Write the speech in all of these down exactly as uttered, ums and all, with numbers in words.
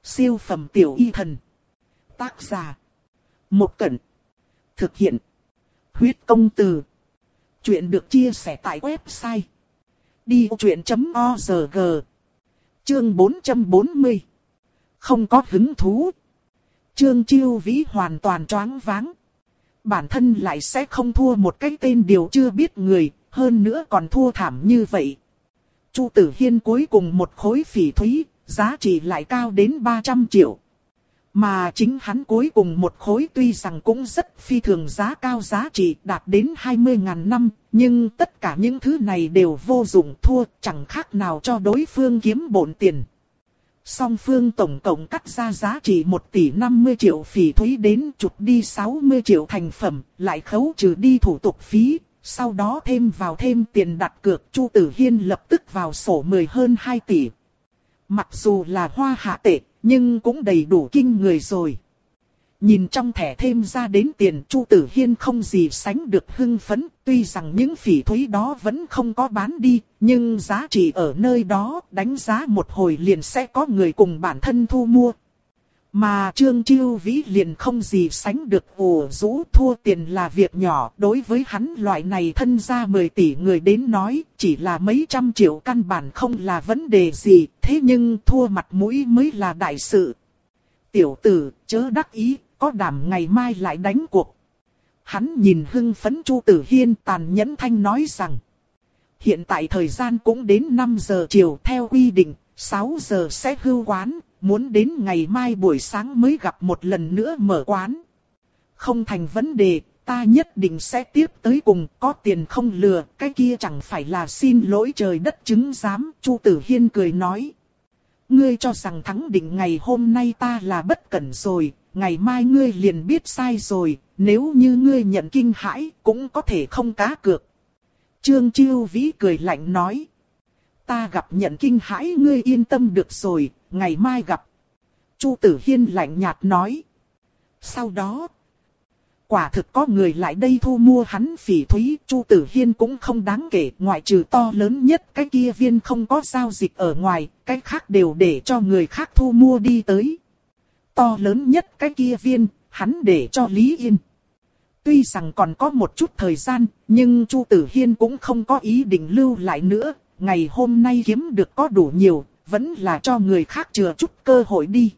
Siêu phẩm tiểu y thần. Tác giả. Một Cẩn. Thực hiện. Huyết công từ. Chuyện được chia sẻ tại website đi vô chuyện chấm org. Chương bốn trăm bốn mươi. Không có hứng thú. Trương Chiêu Vĩ hoàn toàn choáng váng. Bản thân lại sẽ không thua một cái tên điều chưa biết người, hơn nữa còn thua thảm như vậy. Chu Tử Hiên cuối cùng một khối phỉ thúy, giá trị lại cao đến ba trăm triệu. Mà chính hắn cuối cùng một khối tuy rằng cũng rất phi thường giá cao, giá trị đạt đến hai mươi ngàn năm, nhưng tất cả những thứ này đều vô dụng, thua chẳng khác nào cho đối phương kiếm bộn tiền. Song phương tổng cộng cắt ra giá trị một tỷ năm mươi triệu phỉ thúy đến chụp đi sáu mươi triệu thành phẩm, lại khấu trừ đi thủ tục phí, sau đó thêm vào thêm tiền đặt cược, Chu Tử Hiên lập tức vào sổ mười hơn hai tỷ. Mặc dù là hoa hạ tệ, nhưng cũng đầy đủ kinh người rồi. Nhìn trong thẻ thêm ra đến tiền, Chu Tử Hiên không gì sánh được hưng phấn, tuy rằng những phỉ thúy đó vẫn không có bán đi, nhưng giá trị ở nơi đó, đánh giá một hồi liền sẽ có người cùng bản thân thu mua. Mà Trương Chiêu Vĩ liền không gì sánh được ủ rũ, thua tiền là việc nhỏ, đối với hắn loại này thân gia mười tỷ người đến nói, chỉ là mấy trăm triệu căn bản không là vấn đề gì, thế nhưng thua mặt mũi mới là đại sự. Tiểu tử, chớ đắc ý, có đảm ngày mai lại đánh cuộc. Hắn nhìn hưng phấn Chu Tử Hiên, tàn nhẫn thanh nói rằng, hiện tại thời gian cũng đến năm giờ chiều, theo quy định, sáu giờ sẽ hưu quán. Muốn đến ngày mai buổi sáng mới gặp một lần nữa mở quán. Không thành vấn đề, ta nhất định sẽ tiếp tới cùng, có tiền không lừa, cái kia chẳng phải là xin lỗi trời đất chứng giám. Chu Tử Hiên cười nói. Ngươi cho rằng thắng định ngày hôm nay ta là bất cẩn rồi, ngày mai ngươi liền biết sai rồi, nếu như ngươi nhận kinh hãi, cũng có thể không cá cược. Trương Chiêu Vĩ cười lạnh nói. Ta gặp nhận kinh hãi, ngươi yên tâm được rồi, ngày mai gặp. Chu Tử Hiên lạnh nhạt nói. Sau đó, quả thực có người lại đây thu mua hắn phỉ thúy. Chu Tử Hiên cũng không đáng kể, ngoại trừ to lớn nhất cái kia viên không có giao dịch ở ngoài, cái khác đều để cho người khác thu mua đi tới. To lớn nhất cái kia viên, hắn để cho Lý Yên. Tuy rằng còn có một chút thời gian, nhưng Chu Tử Hiên cũng không có ý định lưu lại nữa. Ngày hôm nay kiếm được có đủ nhiều, vẫn là cho người khác chừa chút cơ hội đi.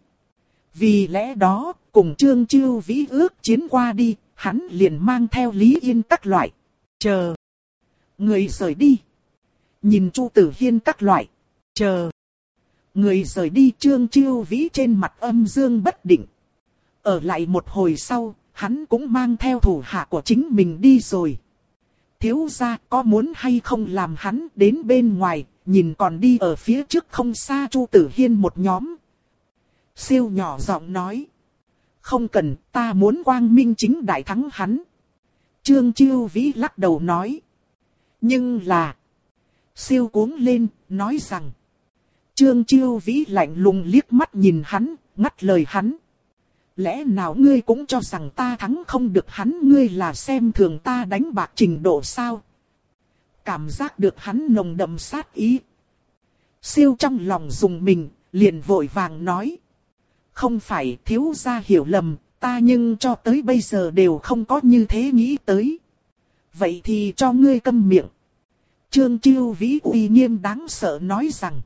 Vì lẽ đó, cùng Trương Chiêu Vĩ ước chiến qua đi, hắn liền mang theo Lý Yên các loại. Chờ. Người rời đi. Nhìn Chu Tử Hiên các loại. Chờ. Người rời đi, Trương Chiêu Vĩ trên mặt âm dương bất định. Ở lại một hồi sau, hắn cũng mang theo thủ hạ của chính mình đi rồi. Thiếu gia có muốn hay không làm hắn đến bên ngoài, nhìn còn đi ở phía trước không xa Chu Tử Hiên một nhóm. Siêu nhỏ giọng nói. Không cần, ta muốn quang minh chính đại thắng hắn. Trương Chiêu Vĩ lắc đầu nói. Nhưng là. Siêu cuống lên, nói rằng. Trương Chiêu Vĩ lạnh lùng liếc mắt nhìn hắn, ngắt lời hắn. Lẽ nào ngươi cũng cho rằng ta thắng không được hắn, ngươi là xem thường ta đánh bạc trình độ sao? Cảm giác được hắn nồng đậm sát ý. Siêu trong lòng dùng mình, liền vội vàng nói. Không phải, thiếu gia hiểu lầm, ta nhưng cho tới bây giờ đều không có như thế nghĩ tới. Vậy thì cho ngươi câm miệng. Trương Chiêu Vĩ uy nghiêm đáng sợ nói rằng.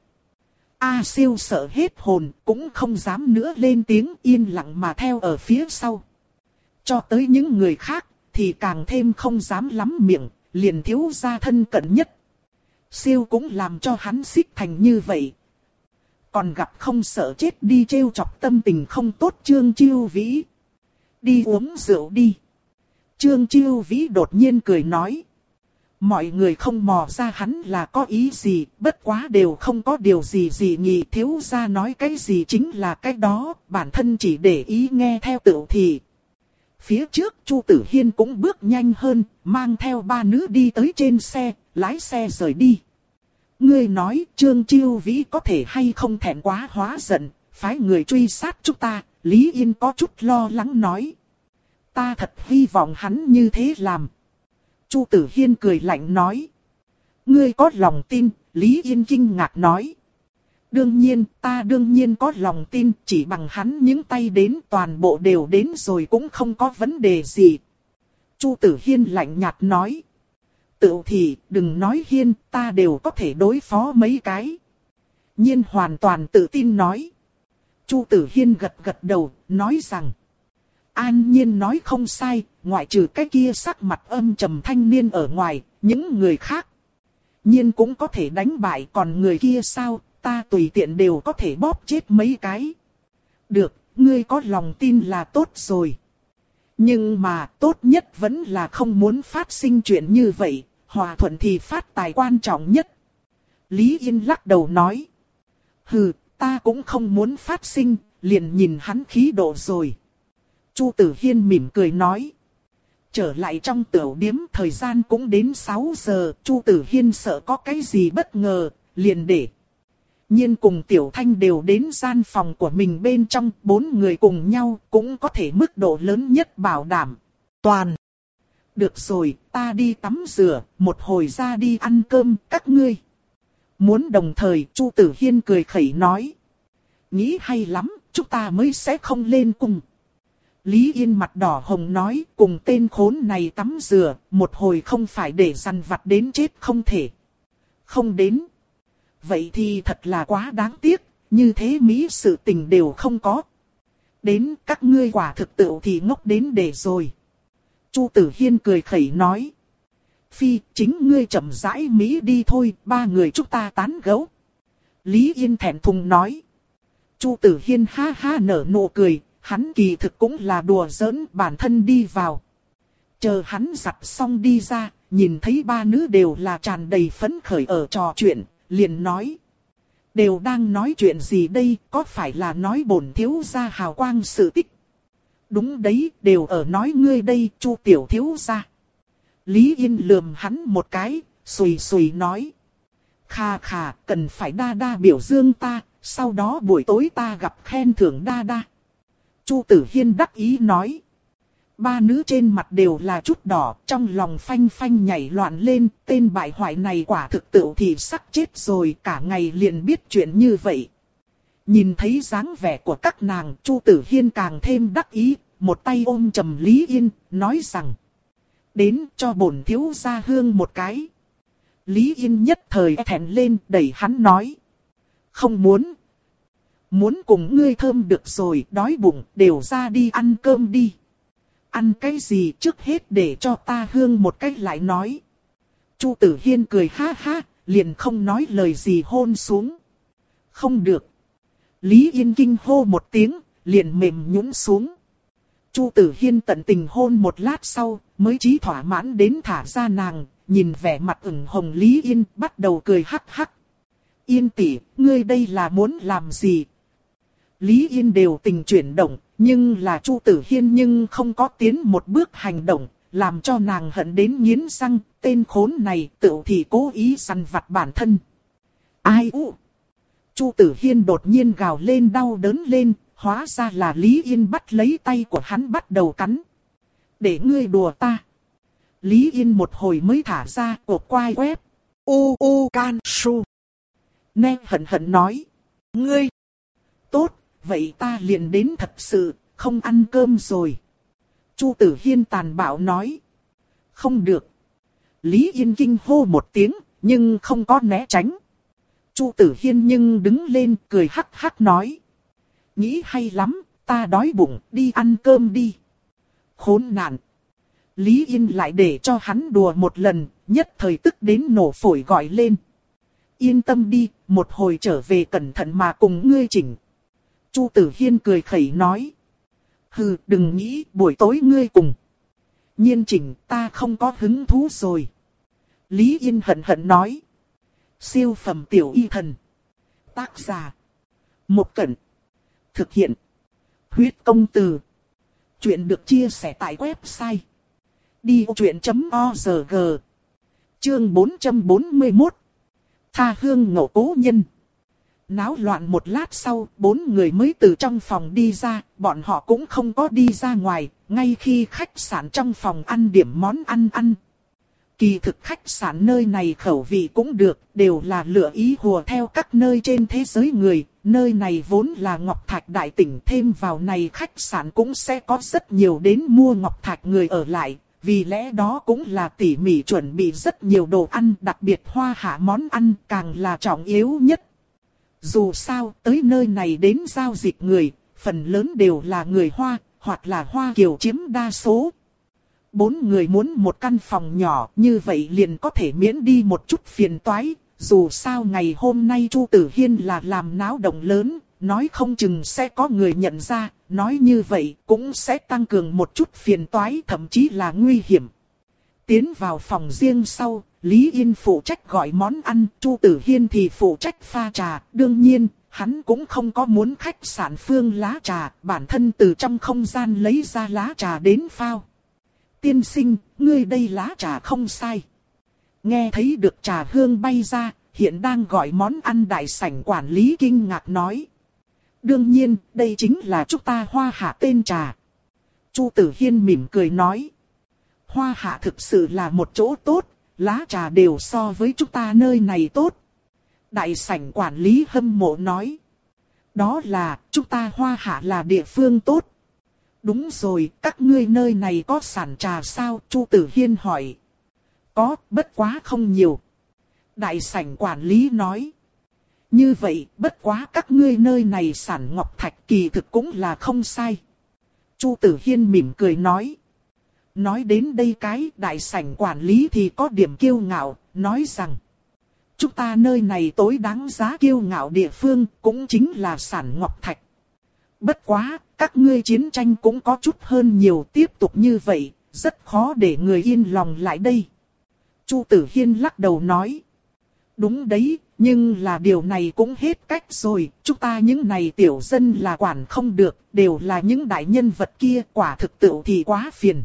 A Siêu sợ hết hồn, cũng không dám nữa lên tiếng, yên lặng mà theo ở phía sau. Cho tới những người khác, thì càng thêm không dám lắm miệng, liền thiếu gia thân cận nhất. Siêu cũng làm cho hắn xích thành như vậy. Còn gặp không sợ chết đi trêu chọc tâm tình không tốt Trương Chiêu Vĩ. Đi uống rượu đi. Trương Chiêu Vĩ đột nhiên cười nói. Mọi người không mò ra hắn là có ý gì, bất quá đều không có điều gì gì nghị, thiếu gia nói cái gì chính là cái đó, bản thân chỉ để ý nghe theo tựu thì. Phía trước Chu Tử Hiên cũng bước nhanh hơn, mang theo ba nữ đi tới trên xe, lái xe rời đi. Ngươi nói Trương Chiêu Vĩ có thể hay không thẹn quá hóa giận, phái người truy sát chúng ta, Lý Yên có chút lo lắng nói. Ta thật hy vọng hắn như thế làm. Chu Tử Hiên cười lạnh nói. Ngươi có lòng tin, Lý Yên kinh ngạc nói. Đương nhiên, ta đương nhiên có lòng tin, chỉ bằng hắn những tay đến toàn bộ đều đến rồi cũng không có vấn đề gì. Chu Tử Hiên lạnh nhạt nói. Tự thì, đừng nói Hiên, ta đều có thể đối phó mấy cái. Nhiên hoàn toàn tự tin nói. Chu Tử Hiên gật gật đầu, nói rằng. An Nhiên nói không sai, ngoại trừ cái kia sắc mặt âm trầm thanh niên ở ngoài, những người khác. Nhiên cũng có thể đánh bại, còn người kia sao, ta tùy tiện đều có thể bóp chết mấy cái. Được, ngươi có lòng tin là tốt rồi. Nhưng mà tốt nhất vẫn là không muốn phát sinh chuyện như vậy, hòa thuận thì phát tài quan trọng nhất. Lý Yên lắc đầu nói. Hừ, ta cũng không muốn phát sinh, liền nhìn hắn khí độ rồi. Chu Tử Hiên mỉm cười nói. Trở lại trong tiểu điếm thời gian cũng đến sáu giờ, Chu Tử Hiên sợ có cái gì bất ngờ, liền để. Nhiên cùng Tiểu Thanh đều đến gian phòng của mình bên trong, bốn người cùng nhau cũng có thể mức độ lớn nhất bảo đảm. Toàn. Được rồi, ta đi tắm rửa, một hồi ra đi ăn cơm, các ngươi. Muốn đồng thời, Chu Tử Hiên cười khẩy nói. Nghĩ hay lắm, chúng ta mới sẽ không lên cùng. Lý Yên mặt đỏ hồng nói, cùng tên khốn này tắm rửa, một hồi không phải để dằn vặt đến chết không thể. Không đến. Vậy thì thật là quá đáng tiếc, như thế Mỹ sự tình đều không có. Đến các ngươi quả thực tự thì ngốc đến để rồi. Chu Tử Hiên cười khẩy nói. Phi, chính ngươi chậm rãi Mỹ đi thôi, ba người chúng ta tán gẫu. Lý Yên thẹn thùng nói. Chu Tử Hiên ha ha nở nụ cười, hắn kỳ thực cũng là đùa giỡn bản thân đi vào. Chờ hắn giặt xong đi ra, nhìn thấy ba nữ đều là tràn đầy phấn khởi ở trò chuyện, liền nói. Đều đang nói chuyện gì đây, có phải là nói bổn thiếu gia hào quang sự tích? Đúng đấy, đều ở nói ngươi đây, Chu tiểu thiếu gia. Lý Yên lườm hắn một cái, xùy xùy nói. Khà khà, cần phải đa đa biểu dương ta, sau đó buổi tối ta gặp khen thưởng đa đa. Chu Tử Hiên đắc ý nói. Ba nữ trên mặt đều là chút đỏ, trong lòng phanh phanh nhảy loạn lên, tên bại hoại này quả thực tự thì sắc chết rồi, cả ngày liền biết chuyện như vậy. Nhìn thấy dáng vẻ của các nàng, Chu Tử Hiên càng thêm đắc ý, một tay ôm trầm Lý Yên, nói rằng. Đến cho bổn thiếu gia hương một cái. Lý Yên nhất thời thẹn lên, đẩy hắn nói. Không muốn. Muốn cùng ngươi thơm được rồi, đói bụng, đều ra đi ăn cơm đi. Ăn cái gì trước hết để cho ta hương một cách lại nói. Chu Tử Hiên cười ha ha, liền không nói lời gì hôn xuống. Không được. Lý Yên kinh hô một tiếng, liền mềm nhũn xuống. Chu Tử Hiên tận tình hôn một lát sau, mới chí thỏa mãn đến thả ra nàng, nhìn vẻ mặt ửng hồng Lý Yên, bắt đầu cười hắc hắc. Yên tỷ, ngươi đây là muốn làm gì? Lý Yên đều tình chuyển động, nhưng là Chu Tử Hiên nhưng không có tiến một bước hành động, làm cho nàng hận đến nghiến răng, tên khốn này tự thì cố ý săn vặt bản thân. Ai u? Chu Tử Hiên đột nhiên gào lên đau đớn lên, hóa ra là Lý Yên bắt lấy tay của hắn bắt đầu cắn. Để ngươi đùa ta. Lý Yên một hồi mới thả ra, ộp quai quép. U u can su. Nè hận hận nói. Ngươi. Tốt, vậy ta liền đến thật sự, không ăn cơm rồi. Chu Tử Hiên tàn bạo nói. Không được. Lý Yên kinh hô một tiếng, nhưng không có né tránh. Chu Tử Hiên nhưng đứng lên cười hắc hắc nói. Nghĩ hay lắm, ta đói bụng, đi ăn cơm đi. Khốn nạn. Lý Yên lại để cho hắn đùa một lần, nhất thời tức đến nổ phổi gọi lên. Yên tâm đi, một hồi trở về cẩn thận mà cùng ngươi chỉnh. Chu Tử Hiên cười khẩy nói. Hừ, đừng nghĩ, buổi tối ngươi cùng. Nhiên chỉnh, ta không có hứng thú rồi. Lý Yên hận hận nói. Siêu phẩm tiểu y thần. Tác giả. Một Cẩn. Thực hiện. Huyết công từ. Chuyện được chia sẻ tại website. đi ô chuyện chấm org. Chương bốn trăm bốn mươi mốt. Tha hương ngộ cố nhân. Náo loạn một lát sau, bốn người mới từ trong phòng đi ra, bọn họ cũng không có đi ra ngoài, ngay khi khách sạn trong phòng ăn điểm món ăn ăn. kỳ thực khách sạn nơi này khẩu vị cũng được, đều là lựa ý hùa theo các nơi trên thế giới người. Nơi này vốn là ngọc thạch đại tỉnh, thêm vào này khách sạn cũng sẽ có rất nhiều đến mua ngọc thạch người ở lại. Vì lẽ đó cũng là tỉ mỉ chuẩn bị rất nhiều đồ ăn, đặc biệt Hoa Hạ món ăn càng là trọng yếu nhất. Dù sao, tới nơi này đến giao dịch người, phần lớn đều là người Hoa, hoặc là Hoa Kiều chiếm đa số. Bốn người muốn một căn phòng nhỏ, như vậy liền có thể miễn đi một chút phiền toái. Dù sao ngày hôm nay Chu Tử Hiên là làm náo động lớn, nói không chừng sẽ có người nhận ra, nói như vậy cũng sẽ tăng cường một chút phiền toái, thậm chí là nguy hiểm. Tiến vào phòng riêng sau, Lý Yên phụ trách gọi món ăn, Chu Tử Hiên thì phụ trách pha trà. Đương nhiên, hắn cũng không có muốn khách sạn phương lá trà, bản thân từ trong không gian lấy ra lá trà đến phao. Tiên sinh, ngươi đây lá trà không sai. Nghe thấy được trà hương bay ra, hiện đang gọi món ăn đại sảnh quản lý kinh ngạc nói. Đương nhiên, đây chính là chúng ta Hoa Hạ tên trà. Chu Tử Hiên mỉm cười nói. Hoa Hạ thực sự là một chỗ tốt, lá trà đều so với chúng ta nơi này tốt. Đại sảnh quản lý hâm mộ nói. Đó là, chúng ta Hoa Hạ là địa phương tốt. Đúng rồi, các ngươi nơi này có sản trà sao? Chu Tử Hiên hỏi. Có, bất quá không nhiều. Đại sảnh quản lý nói. Như vậy, bất quá các ngươi nơi này sản ngọc thạch kỳ thực cũng là không sai. Chu Tử Hiên mỉm cười nói. Nói đến đây cái đại sảnh quản lý thì có điểm kiêu ngạo, nói rằng. Chúng ta nơi này tối đáng giá kiêu ngạo địa phương cũng chính là sản ngọc thạch. Bất quá, các ngươi chiến tranh cũng có chút hơn nhiều, tiếp tục như vậy, rất khó để người yên lòng lại đây. Chu Tử Hiên lắc đầu nói. Đúng đấy, nhưng là điều này cũng hết cách rồi, chúng ta những này tiểu dân là quản không được, đều là những đại nhân vật kia, quả thực tự thì quá phiền.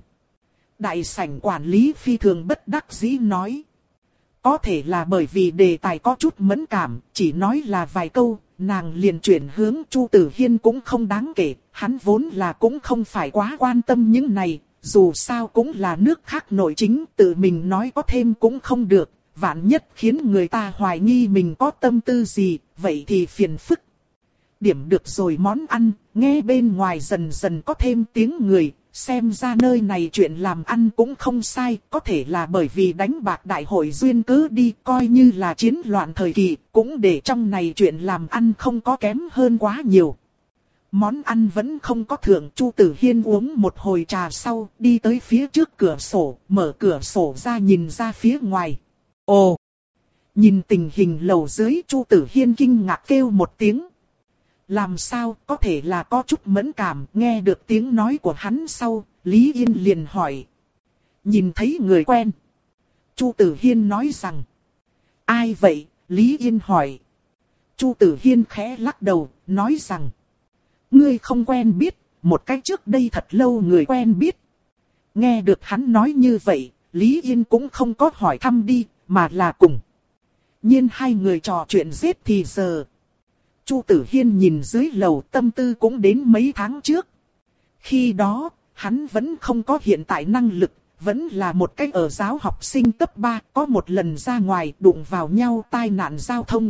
Đại sảnh quản lý phi thường bất đắc dĩ nói. Có thể là bởi vì đề tài có chút mẫn cảm, chỉ nói là vài câu, nàng liền chuyển hướng. Chu Tử Hiên cũng không đáng kể, hắn vốn là cũng không phải quá quan tâm những này, dù sao cũng là nước khác nội chính, tự mình nói có thêm cũng không được, vạn nhất khiến người ta hoài nghi mình có tâm tư gì, vậy thì phiền phức. Điểm được rồi món ăn, nghe bên ngoài dần dần có thêm tiếng người. Xem ra nơi này chuyện làm ăn cũng không sai, có thể là bởi vì đánh bạc đại hội duyên cớ đi, coi như là chiến loạn thời kỳ, cũng để trong này chuyện làm ăn không có kém hơn quá nhiều. Món ăn vẫn không có thượng, Chu Tử Hiên uống một hồi trà sau, đi tới phía trước cửa sổ, mở cửa sổ ra nhìn ra phía ngoài. Ồ! Nhìn tình hình lầu dưới, Chu Tử Hiên kinh ngạc kêu một tiếng. Làm sao, có thể là có chút mẫn cảm, nghe được tiếng nói của hắn sau, Lý Yên liền hỏi. Nhìn thấy người quen. Chu Tử Hiên nói rằng. Ai vậy? Lý Yên hỏi. Chu Tử Hiên khẽ lắc đầu, nói rằng. Ngươi không quen biết, một cách trước đây thật lâu người quen biết. Nghe được hắn nói như vậy, Lý Yên cũng không có hỏi thăm đi, mà là cùng. Nhiên hai người trò chuyện giết thì giờ. Chu Tử Hiên nhìn dưới lầu, tâm tư cũng đến mấy tháng trước. Khi đó, hắn vẫn không có hiện tại năng lực, vẫn là một cái ở giáo học sinh cấp ba, có một lần ra ngoài đụng vào nhau tai nạn giao thông.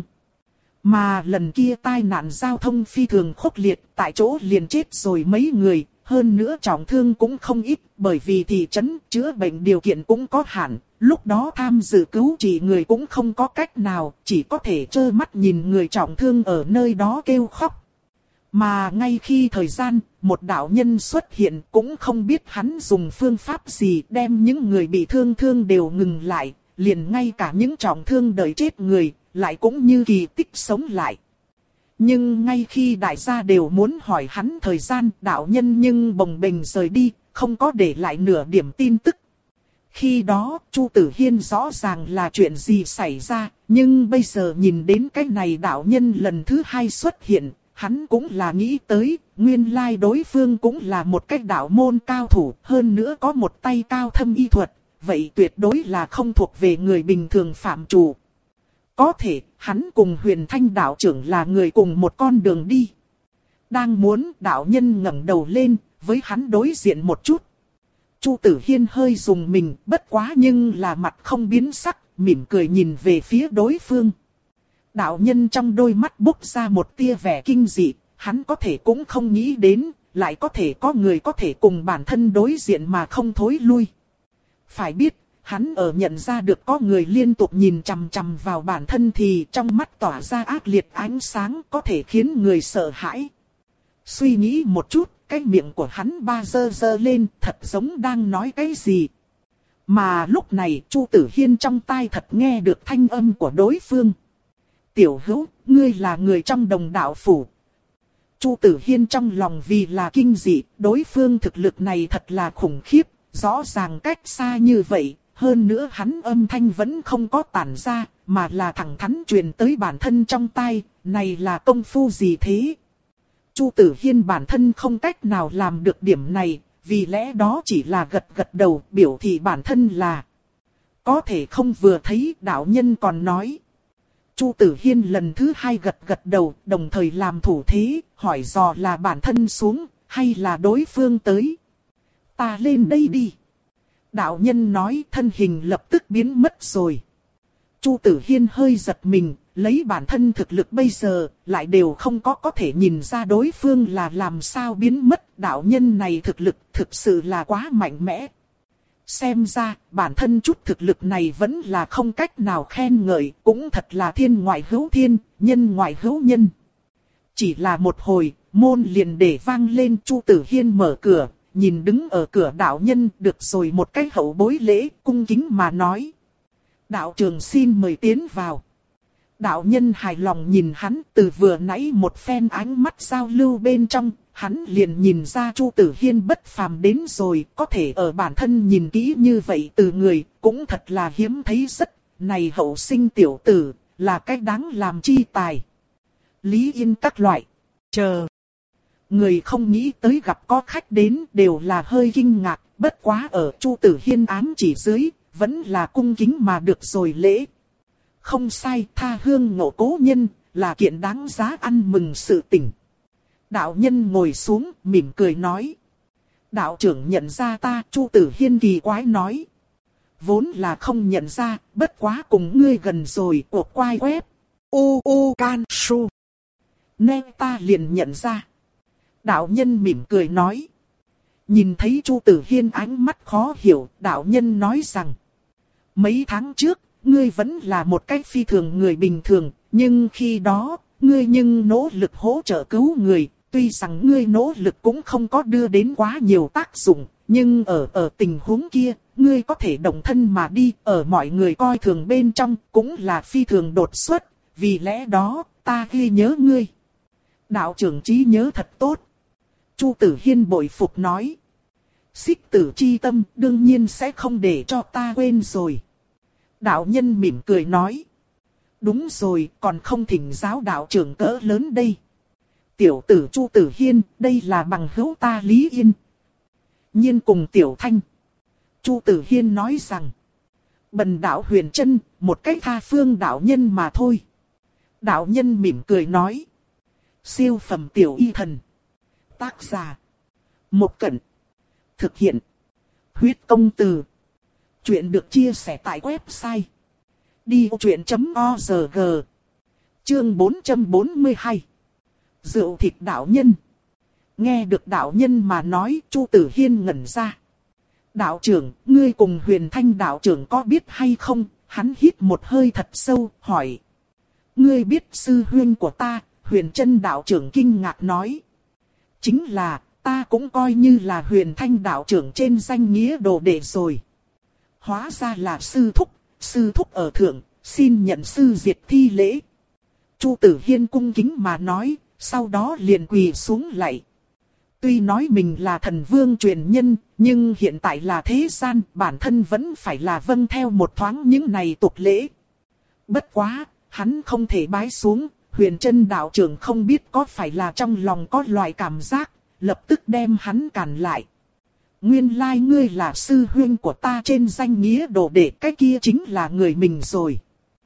Mà lần kia tai nạn giao thông phi thường khốc liệt, tại chỗ liền chết rồi mấy người, hơn nữa trọng thương cũng không ít, bởi vì thị trấn chữa bệnh điều kiện cũng có hạn. Lúc đó tham dự cứu trị người cũng không có cách nào, chỉ có thể trơ mắt nhìn người trọng thương ở nơi đó kêu khóc. Mà ngay khi thời gian, một đạo nhân xuất hiện cũng không biết hắn dùng phương pháp gì đem những người bị thương thương đều ngừng lại, liền ngay cả những trọng thương đợi chết người, lại cũng như kỳ tích sống lại. Nhưng ngay khi đại gia đều muốn hỏi hắn thời gian, đạo nhân nhưng bồng bềnh rời đi, không có để lại nửa điểm tin tức. Khi đó, Chu Tử Hiên rõ ràng là chuyện gì xảy ra, nhưng bây giờ nhìn đến cái này đạo nhân lần thứ hai xuất hiện, hắn cũng là nghĩ tới, nguyên lai đối phương cũng là một cái đạo môn cao thủ, hơn nữa có một tay cao thâm y thuật, vậy tuyệt đối là không thuộc về người bình thường phạm chủ. Có thể, hắn cùng Huyền Thanh đạo trưởng là người cùng một con đường đi. Đang muốn, đạo nhân ngẩng đầu lên, với hắn đối diện một chút. Chu Tử Hiên hơi dùng mình, bất quá nhưng là mặt không biến sắc, mỉm cười nhìn về phía đối phương. Đạo nhân trong đôi mắt bốc ra một tia vẻ kinh dị, hắn có thể cũng không nghĩ đến, lại có thể có người có thể cùng bản thân đối diện mà không thối lui. Phải biết, hắn ở nhận ra được có người liên tục nhìn chằm chằm vào bản thân thì trong mắt tỏa ra ác liệt ánh sáng có thể khiến người sợ hãi. Suy nghĩ một chút, cái miệng của hắn ba dơ dơ lên thật giống đang nói cái gì. Mà lúc này Chu Tử Hiên trong tai thật nghe được thanh âm của đối phương. Tiểu hữu, ngươi là người trong Đồng Đạo Phủ. Chu Tử Hiên trong lòng vì là kinh dị, đối phương thực lực này thật là khủng khiếp, rõ ràng cách xa như vậy, hơn nữa hắn âm thanh vẫn không có tản ra, mà là thẳng thắn truyền tới bản thân trong tai, này là công phu gì thế? Chu Tử Hiên bản thân không cách nào làm được điểm này, vì lẽ đó chỉ là gật gật đầu biểu thị bản thân là có thể không vừa thấy đạo nhân còn nói. Chu Tử Hiên lần thứ hai gật gật đầu, đồng thời làm thủ thế, hỏi dò là bản thân xuống, hay là đối phương tới. Ta lên đây đi. Đạo nhân nói thân hình lập tức biến mất rồi. Chu Tử Hiên hơi giật mình, lấy bản thân thực lực bây giờ, lại đều không có có thể nhìn ra đối phương là làm sao biến mất. Đạo nhân này thực lực thực sự là quá mạnh mẽ. Xem ra, bản thân chút thực lực này vẫn là không cách nào khen ngợi, cũng thật là thiên ngoại hữu thiên, nhân ngoại hữu nhân. Chỉ là một hồi, môn liền để vang lên. Chu Tử Hiên mở cửa, nhìn đứng ở cửa đạo nhân, được rồi một cái hậu bối lễ, cung kính mà nói. Đạo trưởng xin mời tiến vào. Đạo nhân hài lòng nhìn hắn, từ vừa nãy một phen ánh mắt giao lưu bên trong, hắn liền nhìn ra Chu Tử Hiên bất phàm đến rồi, có thể ở bản thân nhìn kỹ như vậy từ người, cũng thật là hiếm thấy rất, này hậu sinh tiểu tử, là cách đáng làm chi tài. Lý Yên các loại, chờ. Người không nghĩ tới gặp có khách đến đều là hơi kinh ngạc, bất quá ở Chu Tử Hiên ám chỉ dưới, vẫn là cung kính mà được rồi lễ. Không sai, tha hương ngộ cố nhân, là kiện đáng giá ăn mừng sự tình. Đạo nhân ngồi xuống, mỉm cười nói. Đạo trưởng nhận ra ta, Chu Tử Hiên kỳ quái nói. Vốn là không nhận ra, bất quá cùng ngươi gần rồi, cuộc quay web. U U Can Su. Nên ta liền nhận ra. Đạo nhân mỉm cười nói. Nhìn thấy Chu Tử Hiên ánh mắt khó hiểu, đạo nhân nói rằng. Mấy tháng trước, ngươi vẫn là một cách phi thường người bình thường, nhưng khi đó, ngươi nhưng nỗ lực hỗ trợ cứu người, tuy rằng ngươi nỗ lực cũng không có đưa đến quá nhiều tác dụng, nhưng ở ở tình huống kia, ngươi có thể động thân mà đi, ở mọi người coi thường bên trong, cũng là phi thường đột xuất, vì lẽ đó, ta ghi nhớ ngươi. Đạo trưởng trí nhớ thật tốt. Chu Tử Hiên bội phục nói. Xích tử chi tâm đương nhiên sẽ không để cho ta quên rồi. Đạo nhân mỉm cười nói. Đúng rồi, còn không thỉnh giáo đạo trưởng cỡ lớn đây. Tiểu tử Chu Tử Hiên, đây là bằng hữu ta Lý Yên. Nhiên cùng Tiểu Thanh. Chu Tử Hiên nói rằng. Bần đạo Huyền Trân, một cách tha phương đạo nhân mà thôi. Đạo nhân mỉm cười nói. Siêu phẩm tiểu y thần. Tác giả. Một Cẩn. Thực hiện. Huyết công từ. Chuyện được chia sẻ tại website. đi ô chuyện chấm o rờ giê. Chương bốn trăm bốn mươi hai. Rượu thịt đạo nhân. Nghe được đạo nhân mà nói, Chu Tử Hiên ngẩn ra. Đạo trưởng, ngươi cùng Huyền Thanh đạo trưởng có biết hay không? Hắn hít một hơi thật sâu, hỏi. Ngươi biết sư huynh của ta? Huyền Trân đạo trưởng kinh ngạc nói. Chính là, ta cũng coi như là Huyền Thanh đạo trưởng trên danh nghĩa đồ đệ rồi. Hóa ra là sư thúc, sư thúc ở thượng, xin nhận sư diệt thi lễ. Chu Tử Hiên cung kính mà nói, sau đó liền quỳ xuống lạy. Tuy nói mình là thần vương truyền nhân, nhưng hiện tại là thế gian, bản thân vẫn phải là vâng theo một thoáng những này tục lễ. Bất quá, hắn không thể bái xuống, Huyền Trân đạo trưởng không biết có phải là trong lòng có loại cảm giác, lập tức đem hắn cản lại. Nguyên lai ngươi là sư huynh của ta trên danh nghĩa đồ đệ, cái kia chính là người mình rồi.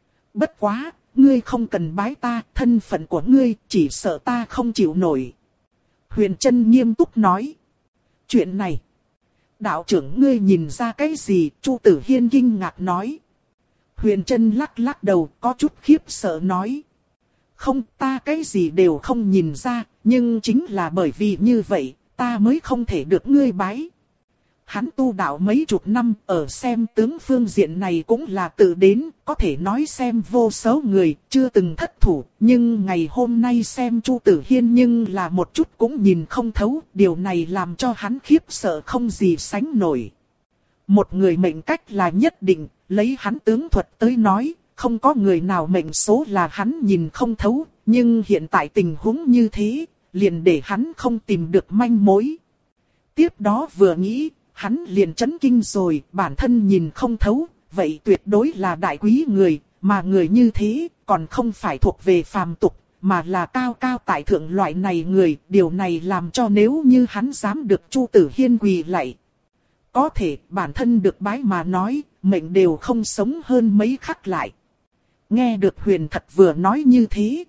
Bất quá, ngươi không cần bái ta, thân phận của ngươi chỉ sợ ta không chịu nổi. Huyền Trân nghiêm túc nói. Chuyện này, Đạo trưởng ngươi nhìn ra cái gì? Chu Tử Hiên kinh ngạc nói. Huyền Trân lắc lắc đầu, có chút khiếp sợ nói. Không, ta cái gì đều không nhìn ra, nhưng chính là bởi vì như vậy, ta mới không thể được ngươi bái. Hắn tu đạo mấy chục năm, ở xem tướng phương diện này cũng là tự đến, có thể nói xem vô số người, chưa từng thất thủ, nhưng ngày hôm nay xem Chu Tử Hiên nhưng là một chút cũng nhìn không thấu, điều này làm cho hắn khiếp sợ không gì sánh nổi. Một người mệnh cách là nhất định, lấy hắn tướng thuật tới nói, không có người nào mệnh số là hắn nhìn không thấu, nhưng hiện tại tình huống như thế, liền để hắn không tìm được manh mối. Tiếp đó vừa nghĩ, hắn liền chấn kinh rồi, bản thân nhìn không thấu, vậy tuyệt đối là đại quý người, mà người như thế, còn không phải thuộc về phàm tục, mà là cao cao tại thượng loại này người, điều này làm cho nếu như hắn dám được Chu Tử Hiên quỳ lạy. Có thể bản thân được bái mà nói, mệnh đều không sống hơn mấy khắc lại. Nghe được Huyền Thật vừa nói như thế,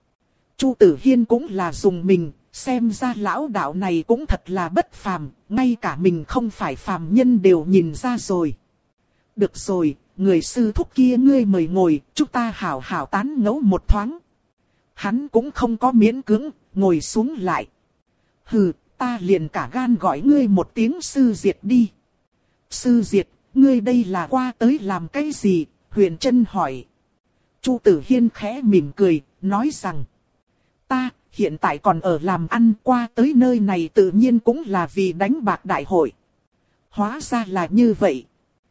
Chu Tử Hiên cũng là dùng mình, xem ra lão đạo này cũng thật là bất phàm, ngay cả mình không phải phàm nhân đều nhìn ra rồi. Được rồi, người sư thúc kia ngươi mời ngồi, chúng ta hảo hảo tán ngẫu một thoáng. Hắn cũng không có miễn cưỡng, ngồi xuống lại. Hừ, ta liền cả gan gọi ngươi một tiếng sư diệt đi. Sư diệt, ngươi đây là qua tới làm cái gì? Huyền Trân hỏi. Chu Tử Hiên khẽ mỉm cười, nói rằng. Ta, hiện tại còn ở làm ăn, qua tới nơi này tự nhiên cũng là vì đánh bạc đại hội. Hóa ra là như vậy.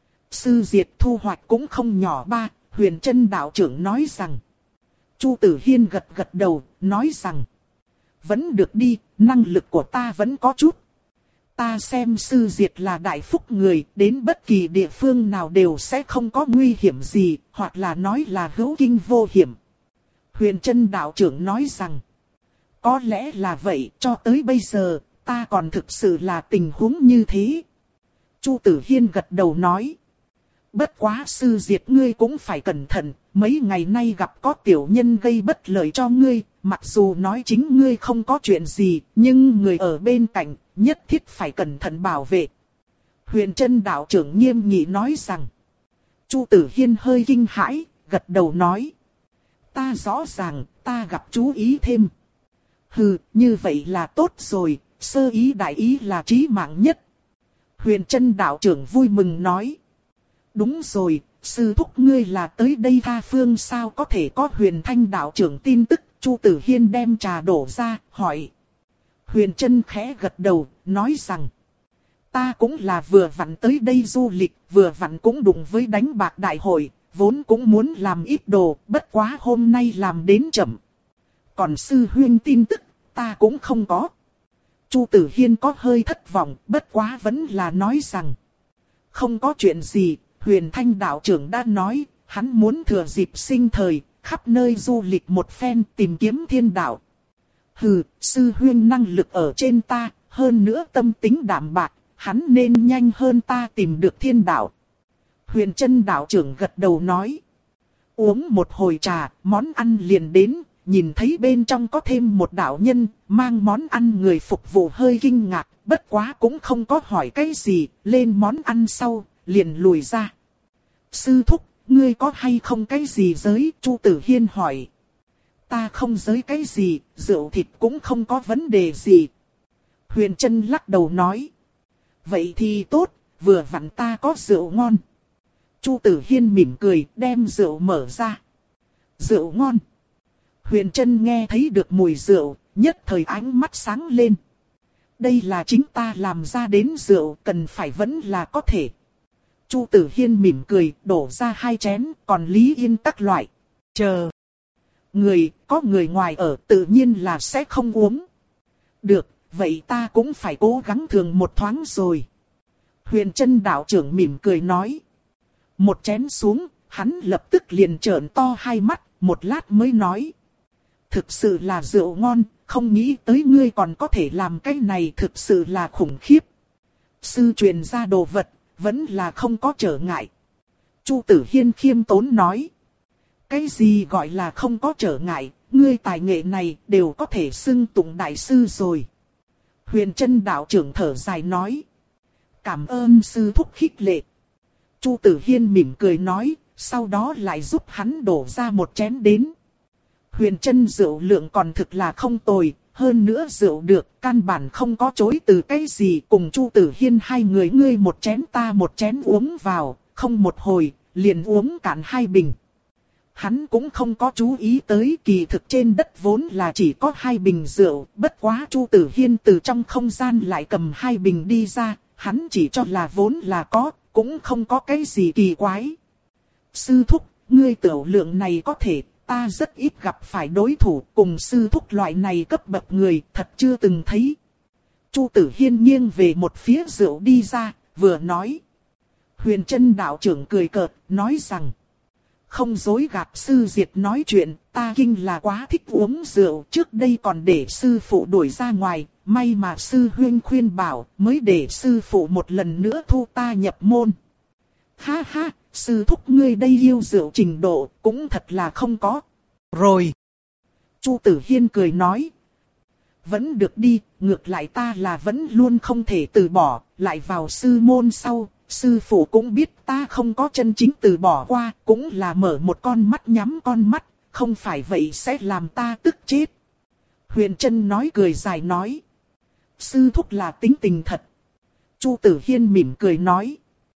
Sư diệt thu hoạch cũng không nhỏ ba, Huyền Trân đạo trưởng nói rằng. Chu Tử Hiên gật gật đầu, nói rằng. Vẫn được đi, năng lực của ta vẫn có chút. Ta xem sư diệt là đại phúc người, đến bất kỳ địa phương nào đều sẽ không có nguy hiểm gì, hoặc là nói là hữu kinh vô hiểm. Huyền Trân đạo trưởng nói rằng. Có lẽ là vậy, cho tới bây giờ, ta còn thực sự là tình huống như thế. Chu Tử Hiên gật đầu nói. Bất quá sư diệt ngươi cũng phải cẩn thận, mấy ngày nay gặp có tiểu nhân gây bất lợi cho ngươi, mặc dù nói chính ngươi không có chuyện gì, nhưng người ở bên cạnh, nhất thiết phải cẩn thận bảo vệ. Huyền Trân đạo trưởng nghiêm nghị nói rằng. Chu Tử Hiên hơi kinh hãi, gật đầu nói. Ta rõ ràng, ta gặp chú ý thêm. Hừ, như vậy là tốt rồi, sơ ý đại ý là chí mạng nhất. Huyền Trân đạo trưởng vui mừng nói. Đúng rồi, sư thúc ngươi là tới đây tha phương sao có thể có Huyền Thanh đạo trưởng tin tức. Chu Tử Hiên đem trà đổ ra, hỏi. Huyền Trân khẽ gật đầu, nói rằng. Ta cũng là vừa vặn tới đây du lịch, vừa vặn cũng đụng với đánh bạc đại hội, vốn cũng muốn làm ít đồ, bất quá hôm nay làm đến chậm. Còn sư huyên tin tức, ta cũng không có. Chu Tử Hiên có hơi thất vọng, bất quá vẫn là nói rằng. Không có chuyện gì, Huyền Thanh đạo trưởng đã nói, hắn muốn thừa dịp sinh thời, khắp nơi du lịch một phen tìm kiếm thiên đạo. Hừ, sư huyên năng lực ở trên ta, hơn nữa tâm tính đạm bạc, hắn nên nhanh hơn ta tìm được thiên đạo. Huyền Trân đạo trưởng gật đầu nói. Uống một hồi trà, món ăn liền đến, nhìn thấy bên trong có thêm một đạo nhân, mang món ăn người phục vụ hơi kinh ngạc, bất quá cũng không có hỏi cái gì, lên món ăn sau, liền lùi ra. Sư thúc, ngươi có hay không cái gì giới? Chu Tử Hiên hỏi. Ta không giới cái gì, rượu thịt cũng không có vấn đề gì. Huyền Trân lắc đầu nói. Vậy thì tốt, vừa vặn ta có rượu ngon. Chu Tử Hiên mỉm cười, đem rượu mở ra. Rượu ngon. Huyền Trân nghe thấy được mùi rượu, nhất thời ánh mắt sáng lên. Đây là chính ta làm ra đến rượu, cần phải vẫn là có thể. Chu Tử Hiên mỉm cười, đổ ra hai chén, còn Lý Yên các loại. Chờ. Người, có người ngoài ở tự nhiên là sẽ không uống. Được, vậy ta cũng phải cố gắng thường một thoáng rồi. Huyền Trân đạo trưởng mỉm cười nói. Một chén xuống, hắn lập tức liền trợn to hai mắt, một lát mới nói. Thực sự là rượu ngon, không nghĩ tới ngươi còn có thể làm cái này, thực sự là khủng khiếp. Sư truyền ra đồ vật, vẫn là không có trở ngại. Chu Tử Hiên khiêm tốn nói. Cái gì gọi là không có trở ngại, ngươi tài nghệ này đều có thể xưng tụng đại sư rồi. Huyền Trân đạo trưởng thở dài nói. cảm ơn sư thúc khích lệ. Chu Tử Hiên mỉm cười nói, sau đó lại giúp hắn đổ ra một chén đến. Huyền Trân rượu lượng còn thực là không tồi, hơn nữa rượu được, căn bản không có chối từ cái gì. Cùng Chu Tử Hiên hai người ngươi một chén ta một chén uống vào, không một hồi, liền uống cạn hai bình. Hắn cũng không có chú ý tới kỳ thực trên đất vốn là chỉ có hai bình rượu, bất quá Chu Tử Hiên từ trong không gian lại cầm hai bình đi ra, hắn chỉ cho là vốn là có, cũng không có cái gì kỳ quái. Sư thúc, ngươi tiểu lượng này có thể, ta rất ít gặp phải đối thủ cùng sư thúc loại này cấp bậc người, thật chưa từng thấy. Chu Tử Hiên nghiêng về một phía rượu đi ra, vừa nói. Huyền Trân đạo trưởng cười cợt, nói rằng. Không dối gạt sư Diệt nói chuyện, ta kinh là quá thích uống rượu, trước đây còn để sư phụ đuổi ra ngoài, may mà sư huyên khuyên bảo, mới để sư phụ một lần nữa thu ta nhập môn. Ha ha, sư thúc ngươi đây yêu rượu trình độ, cũng thật là không có. Rồi. Chu Tử Hiên cười nói. Vẫn được đi, ngược lại ta là vẫn luôn không thể từ bỏ, lại vào sư môn sau. Sư phụ cũng biết ta không có chân chính từ bỏ qua, cũng là mở một con mắt nhắm con mắt, không phải vậy sẽ làm ta tức chết. Huyền Trân nói cười dài nói. Sư thúc là tính tình thật. Chu Tử Hiên mỉm cười nói.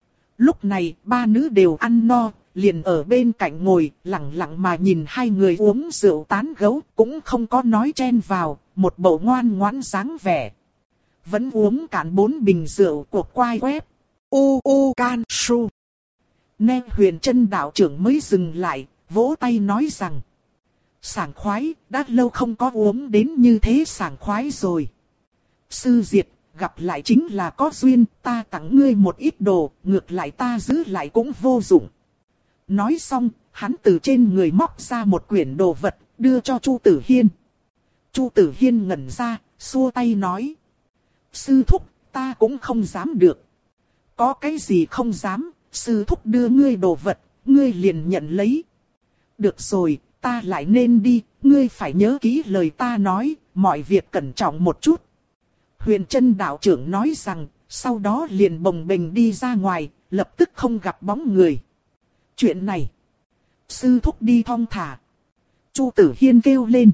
Lúc này ba nữ đều ăn no, liền ở bên cạnh ngồi, lặng lặng mà nhìn hai người uống rượu tán gẫu, cũng không có nói chen vào, một bộ ngoan ngoãn dáng vẻ. Vẫn uống cạn bốn bình rượu cuộc quai quép. U U Can Su. Nghe Huyền Trân đạo trưởng mới dừng lại, vỗ tay nói rằng. Sảng khoái, đã lâu không có uống đến như thế sảng khoái rồi. Sư Diệt, gặp lại chính là có duyên, ta tặng ngươi một ít đồ, ngược lại ta giữ lại cũng vô dụng. Nói xong, hắn từ trên người móc ra một quyển đồ vật, đưa cho Chu Tử Hiên. Chu Tử Hiên ngẩn ra, xua tay nói. Sư thúc, ta cũng không dám được. Có cái gì không dám, sư thúc đưa ngươi đồ vật, ngươi liền nhận lấy. Được rồi, ta lại nên đi, ngươi phải nhớ kỹ lời ta nói, mọi việc cẩn trọng một chút. Huyền Trân đạo trưởng nói rằng, sau đó liền bồng bềnh đi ra ngoài, lập tức không gặp bóng người. Chuyện này, sư thúc đi thong thả. Chu Tử Hiên kêu lên.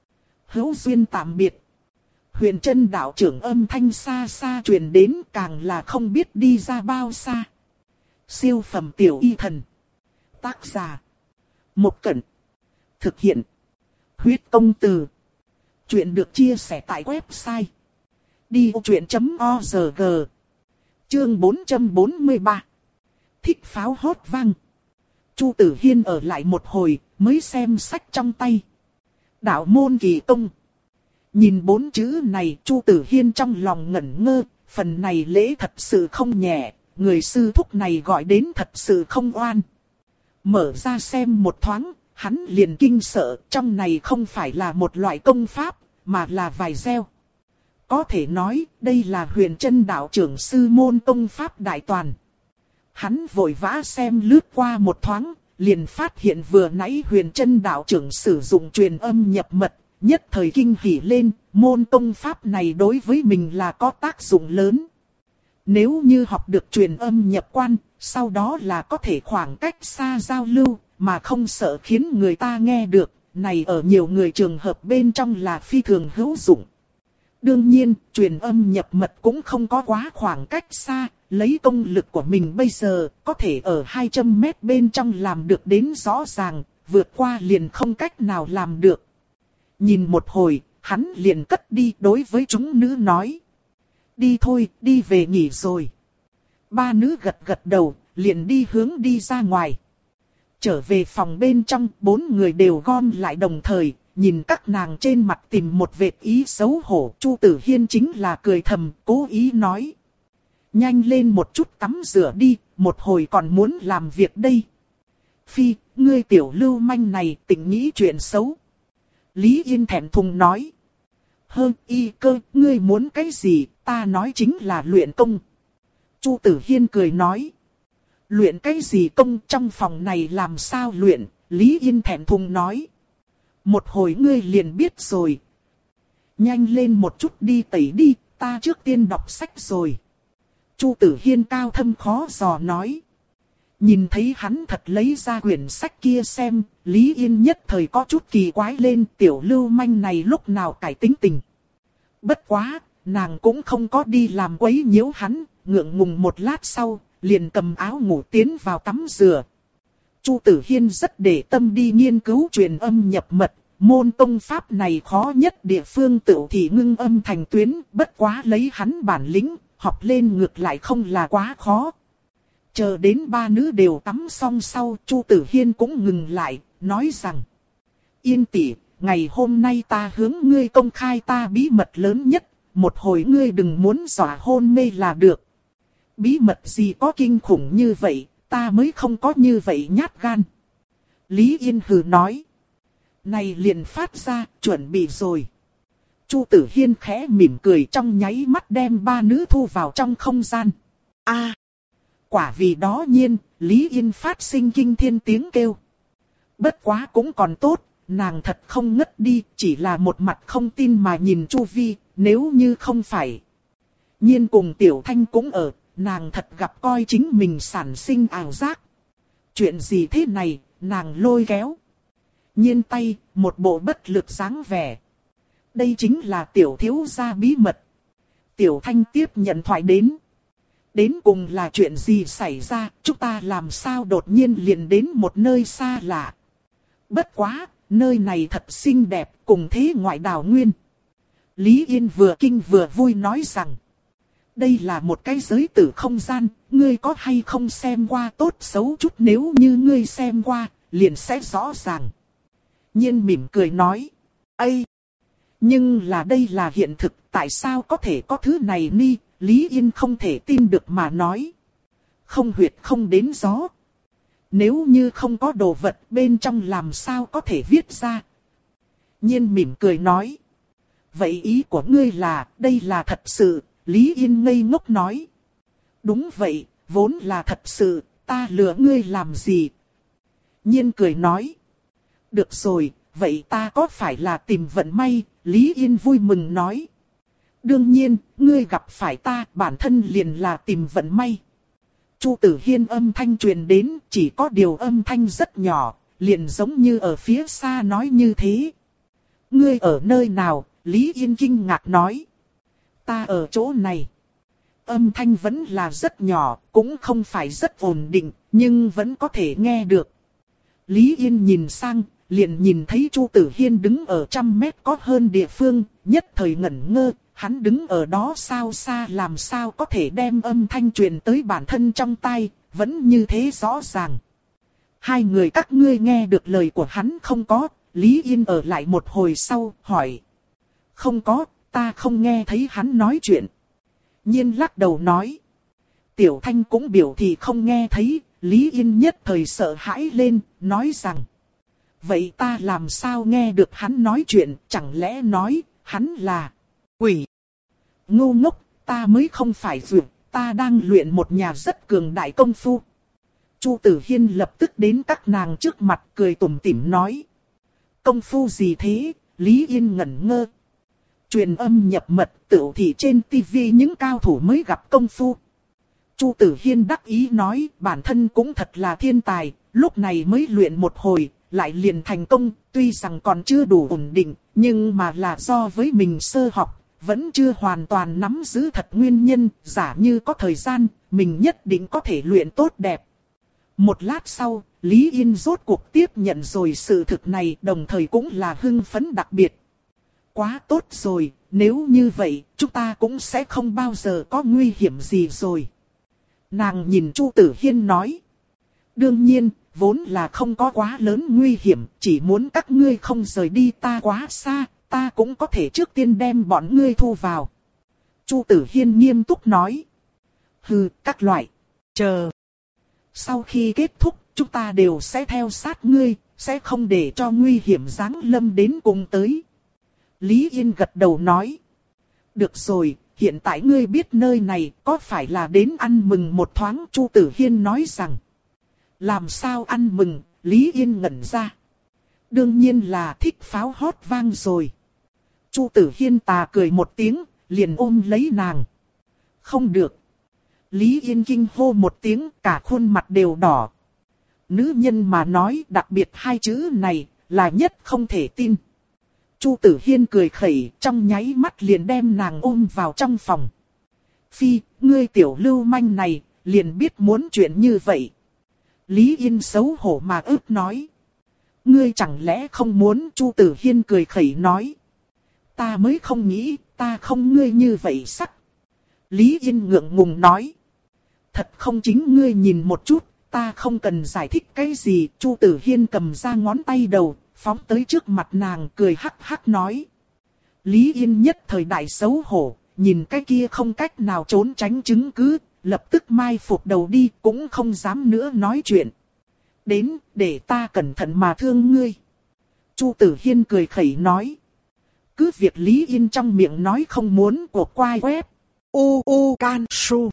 Hữu duyên tạm biệt. Huyền Trân đạo trưởng âm thanh xa xa truyền đến, càng là không biết đi ra bao xa. Siêu phẩm tiểu y thần. Tác giả. Một Cẩn. Thực hiện. Huyết công từ. Chuyện được chia sẻ tại website. đi vô chuyện chấm org. Chương bốn trăm bốn mươi ba. Thích pháo hót vang. Chu Tử Hiên ở lại một hồi, mới xem sách trong tay. Đạo môn kỳ công. Nhìn bốn chữ này, Chu Tử Hiên trong lòng ngẩn ngơ, phần này lễ thật sự không nhẹ, người sư thúc này gọi đến thật sự không oan. Mở ra xem một thoáng, hắn liền kinh sợ, trong này không phải là một loại công pháp, mà là vài gieo. Có thể nói, đây là Huyền Trân đạo trưởng sư môn công pháp đại toàn. Hắn vội vã xem lướt qua một thoáng, liền phát hiện vừa nãy Huyền Trân đạo trưởng sử dụng truyền âm nhập mật. Nhất thời kinh hỉ lên, môn công pháp này đối với mình là có tác dụng lớn. Nếu như học được truyền âm nhập quan, sau đó là có thể khoảng cách xa giao lưu, mà không sợ khiến người ta nghe được, này ở nhiều người trường hợp bên trong là phi thường hữu dụng. Đương nhiên, truyền âm nhập mật cũng không có quá khoảng cách xa, lấy công lực của mình bây giờ, có thể ở hai trăm mét bên trong làm được đến rõ ràng, vượt qua liền không cách nào làm được. Nhìn một hồi, hắn liền cất đi đối với chúng nữ nói. Đi thôi, đi về nghỉ rồi. Ba nữ gật gật đầu, liền đi hướng đi ra ngoài. Trở về phòng bên trong, bốn người đều gom lại đồng thời, nhìn các nàng trên mặt tìm một vệt ý xấu hổ. Chu Tử Hiên chính là cười thầm, cố ý nói. Nhanh lên một chút tắm rửa đi, một hồi còn muốn làm việc đây. Phi, ngươi tiểu lưu manh này tỉnh nghĩ chuyện xấu. Lý Yên thẹn thùng nói. Hơ y cơ, ngươi muốn cái gì, ta nói chính là luyện công. Chu Tử Hiên cười nói. Luyện cái gì công trong phòng này làm sao luyện, Lý Yên thẹn thùng nói. Một hồi ngươi liền biết rồi. Nhanh lên một chút đi tẩy đi, ta trước tiên đọc sách rồi. Chu Tử Hiên cao thâm khó dò nói. Nhìn thấy hắn thật lấy ra quyển sách kia xem, Lý Yên nhất thời có chút kỳ quái lên, tiểu lưu manh này lúc nào cải tính tình. Bất quá, nàng cũng không có đi làm quấy nhiễu hắn, ngượng ngùng một lát sau, liền cầm áo ngủ tiến vào tắm rửa. Chu Tử Hiên rất để tâm đi nghiên cứu truyền âm nhập mật, môn tông pháp này khó nhất địa phương tựu thì ngưng âm thành tuyến, bất quá lấy hắn bản lĩnh, học lên ngược lại không là quá khó. Chờ đến ba nữ đều tắm xong sau, Chu Tử Hiên cũng ngừng lại, nói rằng: Yên tỷ, ngày hôm nay ta hướng ngươi công khai ta bí mật lớn nhất, một hồi ngươi đừng muốn dọa hôn mê là được. Bí mật gì có kinh khủng như vậy, ta mới không có như vậy nhát gan. Lý Yên hừ nói. Này liền phát ra, chuẩn bị rồi. Chu Tử Hiên khẽ mỉm cười trong nháy mắt đem ba nữ thu vào trong không gian. A, quả vì đó nhiên, Lý Yên phát sinh kinh thiên tiếng kêu. Bất quá cũng còn tốt, nàng thật không ngất đi, chỉ là một mặt không tin mà nhìn Chu Vi, nếu như không phải. Nhiên cùng Tiểu Thanh cũng ở, nàng thật gặp coi chính mình sản sinh ảo giác. Chuyện gì thế này, nàng lôi kéo. Nhiên tay, một bộ bất lực dáng vẻ. Đây chính là tiểu thiếu gia bí mật. Tiểu Thanh tiếp nhận thoại đến. Đến cùng là chuyện gì xảy ra, chúng ta làm sao đột nhiên liền đến một nơi xa lạ. Bất quá, nơi này thật xinh đẹp, cùng thế ngoại đảo nguyên. Lý Yên vừa kinh vừa vui nói rằng. Đây là một cái giới tử không gian, ngươi có hay không xem qua tốt xấu chút, nếu như ngươi xem qua, liền sẽ rõ ràng. Nhiên mỉm cười nói. Ây! Nhưng là đây là hiện thực, tại sao có thể có thứ này ni? Lý Yên không thể tin được mà nói. Không huyệt không đến gió. Nếu như không có đồ vật bên trong làm sao có thể viết ra? Nhiên mỉm cười nói. Vậy ý của ngươi là, đây là thật sự? Lý Yên ngây ngốc nói. Đúng vậy, vốn là thật sự, ta lừa ngươi làm gì? Nhiên cười nói. Được rồi, vậy ta có phải là tìm vận may? Lý Yên vui mừng nói. Đương nhiên, ngươi gặp phải ta, bản thân liền là tìm vận may. Chu Tử Hiên âm thanh truyền đến, chỉ có điều âm thanh rất nhỏ, liền giống như ở phía xa nói như thế. Ngươi ở nơi nào? Lý Yên kinh ngạc nói. Ta ở chỗ này. Âm thanh vẫn là rất nhỏ, cũng không phải rất ổn định, nhưng vẫn có thể nghe được. Lý Yên nhìn sang, liền nhìn thấy Chu Tử Hiên đứng ở trăm mét có hơn địa phương, nhất thời ngẩn ngơ, hắn đứng ở đó sao xa làm sao có thể đem âm thanh truyền tới bản thân trong tai, vẫn như thế rõ ràng. Hai người các ngươi nghe được lời của hắn không có? Lý Yên ở lại một hồi sau, hỏi. Không có, ta không nghe thấy hắn nói chuyện. Nhiên lắc đầu nói. Tiểu Thanh cũng biểu thị không nghe thấy, Lý Yên nhất thời sợ hãi lên, nói rằng. Vậy ta làm sao nghe được hắn nói chuyện, chẳng lẽ nói, hắn là quỷ? Ngu ngốc, ta mới không phải dược, ta đang luyện một nhà rất cường đại công phu. Chu Tử Hiên lập tức đến các nàng trước mặt cười tủm tỉm nói. Công phu gì thế? Lý Yên ngẩn ngơ. Truyền âm nhập mật tựu thì trên tivi những cao thủ mới gặp công phu. Chu Tử Hiên đắc ý nói bản thân cũng thật là thiên tài, lúc này mới luyện một hồi, lại liền thành công, tuy rằng còn chưa đủ ổn định, nhưng mà là do với mình sơ học, vẫn chưa hoàn toàn nắm giữ thật nguyên nhân, giả như có thời gian, mình nhất định có thể luyện tốt đẹp. Một lát sau, Lý Yên rốt cuộc tiếp nhận rồi sự thực này, đồng thời cũng là hưng phấn đặc biệt. Quá tốt rồi, nếu như vậy, chúng ta cũng sẽ không bao giờ có nguy hiểm gì rồi. Nàng nhìn Chu Tử Hiên nói. Đương nhiên, vốn là không có quá lớn nguy hiểm, chỉ muốn các ngươi không rời đi ta quá xa, ta cũng có thể trước tiên đem bọn ngươi thu vào. Chu Tử Hiên nghiêm túc nói. Hừ, các loại, chờ. Sau khi kết thúc, chúng ta đều sẽ theo sát ngươi, sẽ không để cho nguy hiểm giáng lâm đến cùng tới. Lý Yên gật đầu nói. Được rồi, hiện tại ngươi biết nơi này có phải là đến ăn mừng một thoáng? Chu Tử Hiên nói rằng. Làm sao ăn mừng? Lý Yên ngẩn ra. Đương nhiên là thích pháo hót vang rồi. Chu Tử Hiên tà cười một tiếng, liền ôm lấy nàng. Không được. Lý Yên kinh hô một tiếng, cả khuôn mặt đều đỏ. Nữ nhân mà nói đặc biệt hai chữ này, là nhất không thể tin. Chu Tử Hiên cười khẩy, trong nháy mắt liền đem nàng ôm vào trong phòng. Phi, ngươi tiểu lưu manh này, liền biết muốn chuyện như vậy. Lý Yên xấu hổ mà ức nói. Ngươi chẳng lẽ không muốn? Chu Tử Hiên cười khẩy nói. Ta mới không nghĩ, ta không ngươi như vậy sắc. Lý Yên ngượng ngùng nói. Thật không chính ngươi nhìn một chút, ta không cần giải thích cái gì. Chu Tử Hiên cầm ra ngón tay đầu, phóng tới trước mặt nàng cười hắc hắc nói. Lý Yên nhất thời đại xấu hổ, nhìn cái kia không cách nào trốn tránh chứng cứ, lập tức mai phục đầu đi cũng không dám nữa nói chuyện. Đến, để ta cẩn thận mà thương ngươi. Chu Tử Hiên cười khẩy nói. Cứ việc Lý Yên trong miệng nói không muốn của quai web. U U Can Su.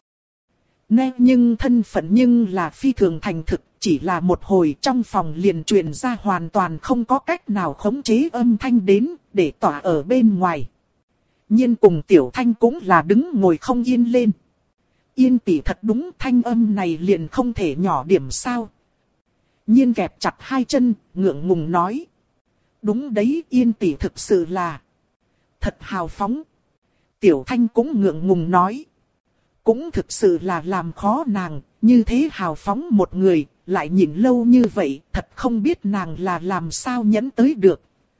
Nè nhưng thân phận nhưng là phi thường thành thực, chỉ là một hồi trong phòng liền truyền ra hoàn toàn không có cách nào khống chế âm thanh đến, để tỏa ở bên ngoài. Nhiên cùng Tiểu Thanh cũng là đứng ngồi không yên lên. Yên tỷ thật đúng, thanh âm này liền không thể nhỏ điểm sao. Nhiên kẹp chặt hai chân, ngượng ngùng nói. Đúng đấy, Yên tỷ thực sự là thật hào phóng. Tiểu Thanh cũng ngượng ngùng nói. Cũng thực sự là làm khó nàng, như thế hào phóng một người, lại nhìn lâu như vậy, thật không biết nàng là làm sao nhẫn tới được.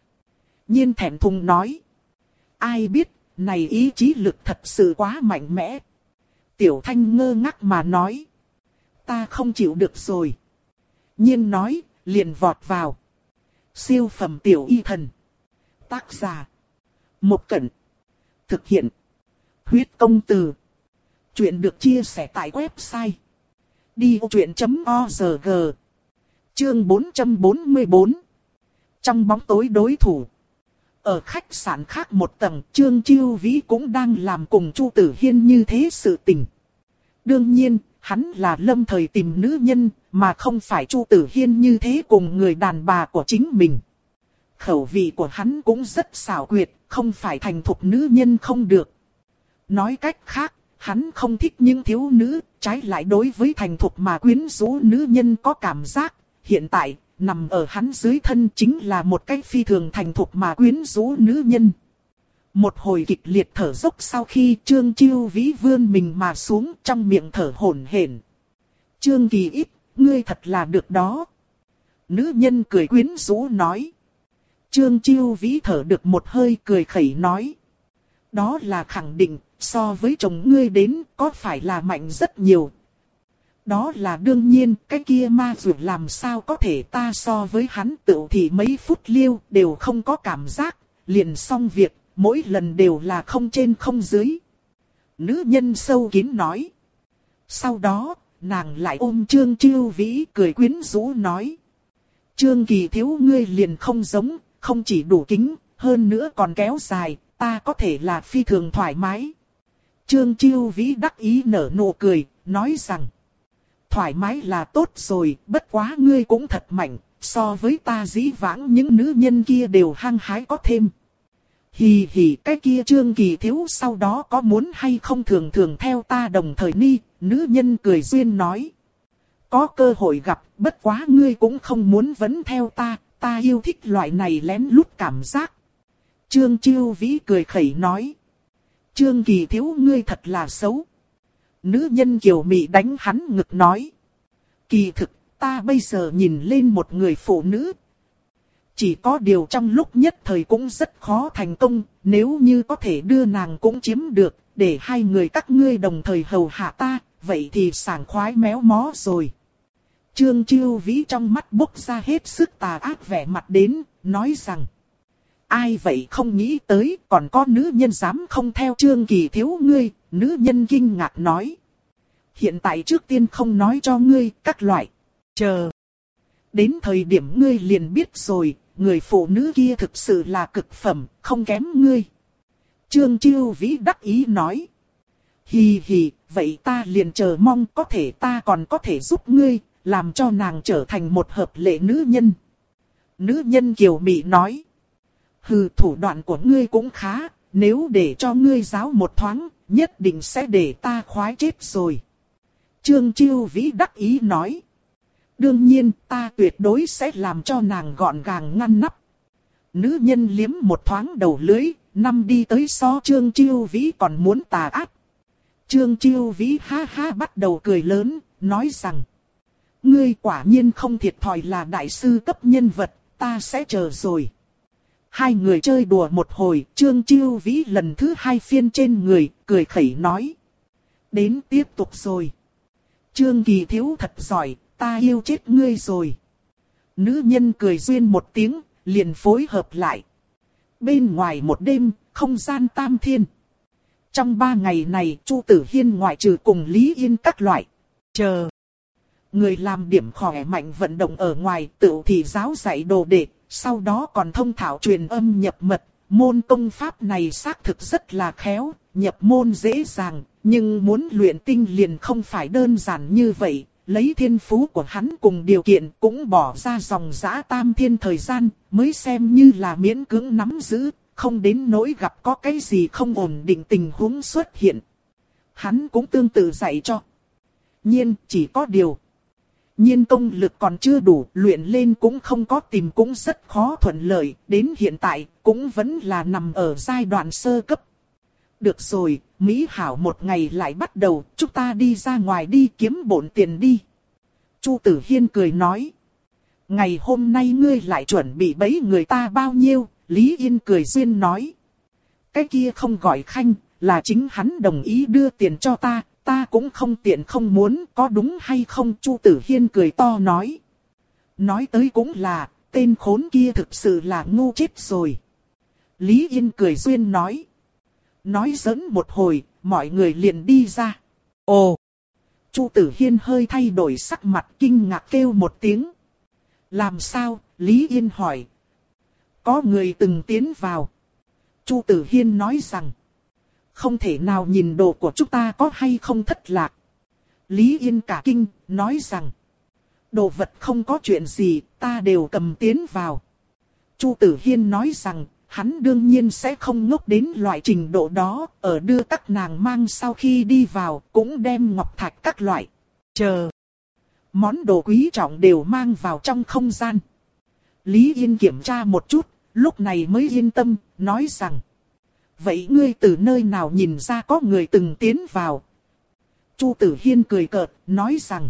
Nhiên thẹn thùng nói. Ai biết, này ý chí lực thật sự quá mạnh mẽ. Tiểu Thanh ngơ ngác mà nói. Ta không chịu được rồi. Nhiên nói, liền vọt vào. Siêu phẩm tiểu y thần. Tác giả. Một Cẩn. Thực hiện. Huyết công từ. Chuyện được chia sẻ tại website. đi vô chuyện chấm org. Chương bốn trăm bốn mươi bốn. Trong bóng tối đối thủ. Ở khách sạn khác một tầng, Trương Chiêu Vĩ cũng đang làm cùng Chu Tử Hiên như thế sự tình. Đương nhiên, hắn là lâm thời tìm nữ nhân, mà không phải Chu Tử Hiên như thế cùng người đàn bà của chính mình. Khẩu vị của hắn cũng rất xảo quyệt, không phải thành thục nữ nhân không được. Nói cách khác, hắn không thích những thiếu nữ, trái lại đối với thành thục mà quyến rũ nữ nhân có cảm giác. Hiện tại, nằm ở hắn dưới thân chính là một cái phi thường thành thục mà quyến rũ nữ nhân. Một hồi kịch liệt thở dốc sau khi Trương Chiêu Vĩ vươn mình mà xuống, trong miệng thở hổn hển. Trương Kỳ Ít, ngươi thật là được đó. Nữ nhân cười quyến rũ nói. Trương Chiêu Vĩ thở được một hơi cười khẩy nói. Đó là khẳng định, so với chồng ngươi đến có phải là mạnh rất nhiều. Đó là đương nhiên, cái kia ma dược làm sao có thể ta so với hắn tự thì mấy phút liêu đều không có cảm giác, liền xong việc, mỗi lần đều là không trên không dưới. Nữ nhân sâu kín nói. Sau đó, nàng lại ôm Trương Chiêu Vĩ cười quyến rũ nói. Trương Kỳ thiếu ngươi liền không giống, không chỉ đủ kính, hơn nữa còn kéo dài, ta có thể là phi thường thoải mái. Trương Chiêu Vĩ đắc ý nở nụ cười, nói rằng. Thoải mái là tốt rồi, bất quá ngươi cũng thật mạnh, so với ta dĩ vãng những nữ nhân kia đều hăng hái có thêm. Hì hì, cái kia Trương Kỳ thiếu sau đó có muốn hay không thường thường theo ta đồng thời ni, nữ nhân cười duyên nói. Có cơ hội gặp, bất quá ngươi cũng không muốn vấn theo ta, ta yêu thích loại này lén lút cảm giác. Trương Chiêu Vĩ cười khẩy nói. Trương Kỳ thiếu ngươi thật là xấu. Nữ nhân kiều mị đánh hắn ngực nói. Kỳ thực, ta bây giờ nhìn lên một người phụ nữ. Chỉ có điều trong lúc nhất thời cũng rất khó thành công, nếu như có thể đưa nàng cũng chiếm được, để hai người các ngươi đồng thời hầu hạ ta, vậy thì sảng khoái méo mó rồi. Trương Chiêu Vĩ trong mắt bốc ra hết sức tà ác vẻ mặt đến, nói rằng. Ai vậy không nghĩ tới, còn có nữ nhân dám không theo Trương Kỳ thiếu ngươi, nữ nhân kinh ngạc nói. Hiện tại trước tiên không nói cho ngươi các loại, chờ. Đến thời điểm ngươi liền biết rồi, người phụ nữ kia thực sự là cực phẩm, không kém ngươi. Trương Chiêu Vĩ đắc ý nói. Hì hì, vậy ta liền chờ mong có thể ta còn có thể giúp ngươi, làm cho nàng trở thành một hợp lệ nữ nhân. Nữ nhân kiều mị nói. Hừ, thủ đoạn của ngươi cũng khá, nếu để cho ngươi giáo một thoáng, nhất định sẽ để ta khoái chết rồi. Trương Chiêu Vĩ đắc ý nói. Đương nhiên ta tuyệt đối sẽ làm cho nàng gọn gàng ngăn nắp. Nữ nhân liếm một thoáng đầu lưỡi, năm đi tới so Trương Chiêu Vĩ còn muốn tà ác. Trương Chiêu Vĩ ha ha bắt đầu cười lớn, nói rằng. Ngươi quả nhiên không thiệt thòi là đại sư cấp nhân vật, ta sẽ chờ rồi. Hai người chơi đùa một hồi, Trương Chiêu Vĩ lần thứ hai phiên trên người, cười khẩy nói. Đến tiếp tục rồi. Trương Kỳ Thiếu thật giỏi, ta yêu chết ngươi rồi. Nữ nhân cười duyên một tiếng, liền phối hợp lại. Bên ngoài một đêm, không gian tam thiên. Trong ba ngày này, Chu Tử Hiên ngoại trừ cùng Lý Yên các loại. Chờ. Người làm điểm khỏe mạnh vận động ở ngoài, tự thì giáo dạy đồ đệ, sau đó còn thông thạo truyền âm nhập mật. Môn công pháp này xác thực rất là khéo, nhập môn dễ dàng, nhưng muốn luyện tinh liền không phải đơn giản như vậy. Lấy thiên phú của hắn cùng điều kiện cũng bỏ ra dòng dã tam thiên thời gian, mới xem như là miễn cưỡng nắm giữ, không đến nỗi gặp có cái gì không ổn định tình huống xuất hiện. Hắn cũng tương tự dạy cho. Nhiên chỉ có điều. Nhiên công lực còn chưa đủ, luyện lên cũng không có tìm cũng rất khó thuận lợi, đến hiện tại cũng vẫn là nằm ở giai đoạn sơ cấp. Được rồi, Mỹ Hảo một ngày lại bắt đầu, chúng ta đi ra ngoài đi kiếm bộn tiền đi. Chu Tử Hiên cười nói. Ngày hôm nay ngươi lại chuẩn bị bẫy người ta bao nhiêu, Lý Yên cười duyên nói. Cái kia không gọi khanh, là chính hắn đồng ý đưa tiền cho ta, ta cũng không tiện không muốn, có đúng hay không? Chu Tử Hiên cười to nói. Nói tới cũng là, tên khốn kia thực sự là ngu chết rồi. Lý Yên cười duyên nói. Nói giỡn một hồi, mọi người liền đi ra. Ồ! Chu Tử Hiên hơi thay đổi sắc mặt kinh ngạc kêu một tiếng. Làm sao? Lý Yên hỏi. Có người từng tiến vào. Chu Tử Hiên nói rằng. Không thể nào nhìn đồ của chúng ta có hay không thất lạc. Lý Yên cả kinh, nói rằng. Đồ vật không có chuyện gì, ta đều cầm tiến vào. Chu Tử Hiên nói rằng. Hắn đương nhiên sẽ không ngốc đến loại trình độ đó, ở đưa các nàng mang sau khi đi vào, cũng đem ngọc thạch các loại. Chờ. Món đồ quý trọng đều mang vào trong không gian. Lý Yên kiểm tra một chút, lúc này mới yên tâm, nói rằng. Vậy ngươi từ nơi nào nhìn ra có người từng tiến vào? Chu Tử Hiên cười cợt, nói rằng.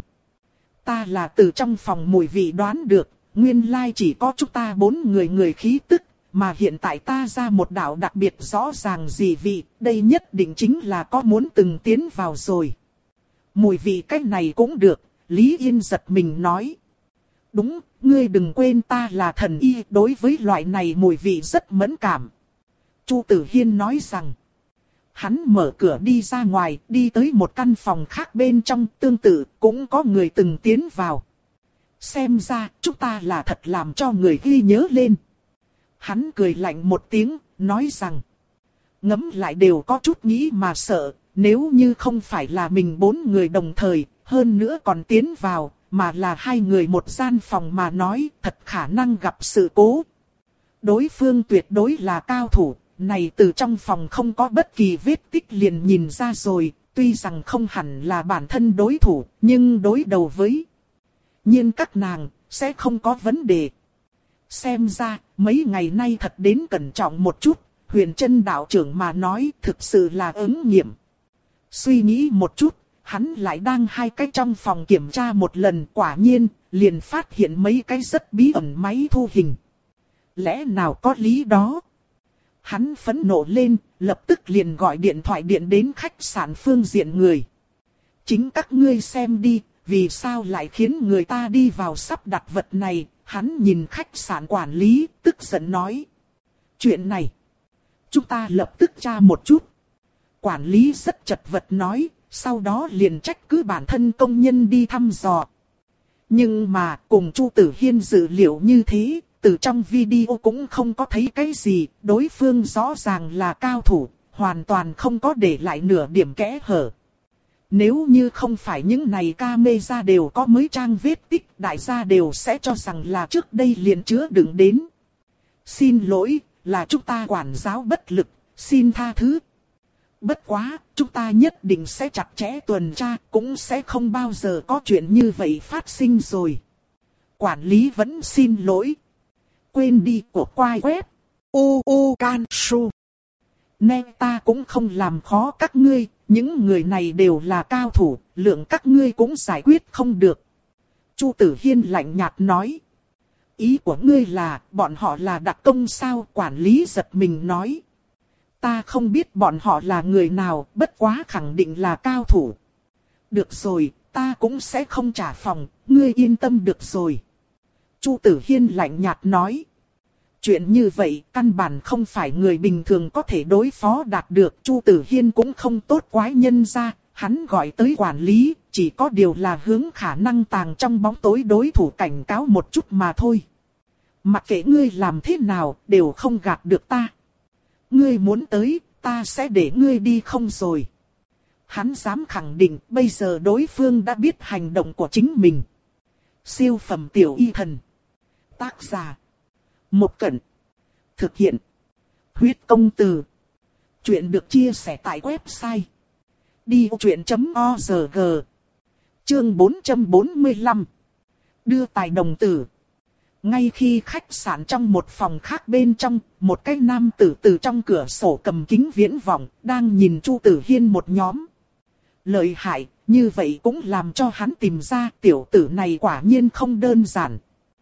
Ta là từ trong phòng mùi vị đoán được, nguyên lai chỉ có chúng ta bốn người người khí tức. Mà hiện tại ta ra một đạo đặc biệt rõ ràng gì vị, đây nhất định chính là có muốn từng tiến vào rồi. Mùi vị cách này cũng được, Lý Yên giật mình nói. Đúng, ngươi đừng quên ta là thần y, đối với loại này mùi vị rất mẫn cảm. Chu Tử Hiên nói rằng. Hắn mở cửa đi ra ngoài, đi tới một căn phòng khác bên trong, tương tự cũng có người từng tiến vào. Xem ra, chúng ta là thật làm cho người ghi nhớ lên. Hắn cười lạnh một tiếng, nói rằng. Ngẫm lại đều có chút nghĩ mà sợ, nếu như không phải là mình bốn người đồng thời, hơn nữa còn tiến vào, mà là hai người một gian phòng mà nói, thật khả năng gặp sự cố. Đối phương tuyệt đối là cao thủ, này từ trong phòng không có bất kỳ vết tích liền nhìn ra rồi, tuy rằng không hẳn là bản thân đối thủ, nhưng đối đầu với Nhiên các nàng, sẽ không có vấn đề. Xem ra, mấy ngày nay thật đến cẩn trọng một chút, Huyền Trân đạo trưởng mà nói thực sự là ứng nghiệm. Suy nghĩ một chút, hắn lại đang hai cái trong phòng kiểm tra một lần, quả nhiên, liền phát hiện mấy cái rất bí ẩn máy thu hình. Lẽ nào có lý đó? Hắn phẫn nộ lên, lập tức liền gọi điện thoại điện đến khách sạn phương diện người. Chính các ngươi xem đi, vì sao lại khiến người ta đi vào sắp đặt vật này? Hắn nhìn khách sạn quản lý, tức giận nói. Chuyện này, chúng ta lập tức tra một chút. Quản lý rất chật vật nói, sau đó liền trách cứ bản thân công nhân đi thăm dò. Nhưng mà cùng Chu Tử Hiên dự liệu như thế, từ trong video cũng không có thấy cái gì, đối phương rõ ràng là cao thủ, hoàn toàn không có để lại nửa điểm kẽ hở. Nếu như không phải những này camera đều có mới trang vết tích, đại gia đều sẽ cho rằng là trước đây liền chứa đựng đến. Xin lỗi, là chúng ta quản giáo bất lực, xin tha thứ. Bất quá, chúng ta nhất định sẽ chặt chẽ tuần tra, cũng sẽ không bao giờ có chuyện như vậy phát sinh rồi. Quản lý vẫn xin lỗi. Quên đi của quai web. U U Can Su. Nên ta cũng không làm khó các ngươi, những người này đều là cao thủ, lượng các ngươi cũng giải quyết không được. Chu Tử Hiên lạnh nhạt nói. Ý của ngươi là, bọn họ là đặc công sao? Quản lý giật mình nói. Ta không biết bọn họ là người nào, bất quá khẳng định là cao thủ. Được rồi, ta cũng sẽ không trả phòng, ngươi yên tâm được rồi. Chu Tử Hiên lạnh nhạt nói. Chuyện như vậy, căn bản không phải người bình thường có thể đối phó đạt được. Chu Tử Hiên cũng không tốt quái nhân ra, hắn gọi tới quản lý, chỉ có điều là hướng khả năng tàng trong bóng tối đối thủ cảnh cáo một chút mà thôi. Mặc kệ ngươi làm thế nào, đều không gạt được ta. Ngươi muốn tới, ta sẽ để ngươi đi không rồi. Hắn dám khẳng định, bây giờ đối phương đã biết hành động của chính mình. Siêu phẩm tiểu y thần. Tác giả. Một Cẩn. Thực hiện. Huyết công từ. Chuyện được chia sẻ tại website. đi vô chuyện chấm org. Chương bốn trăm bốn mươi lăm. Đưa tài đồng tử. Ngay khi khách sạn trong một phòng khác bên trong, một cái nam tử từ trong cửa sổ cầm kính viễn vọng, đang nhìn Chu Tử Hiên một nhóm. Lợi hại, như vậy cũng làm cho hắn tìm ra tiểu tử này quả nhiên không đơn giản.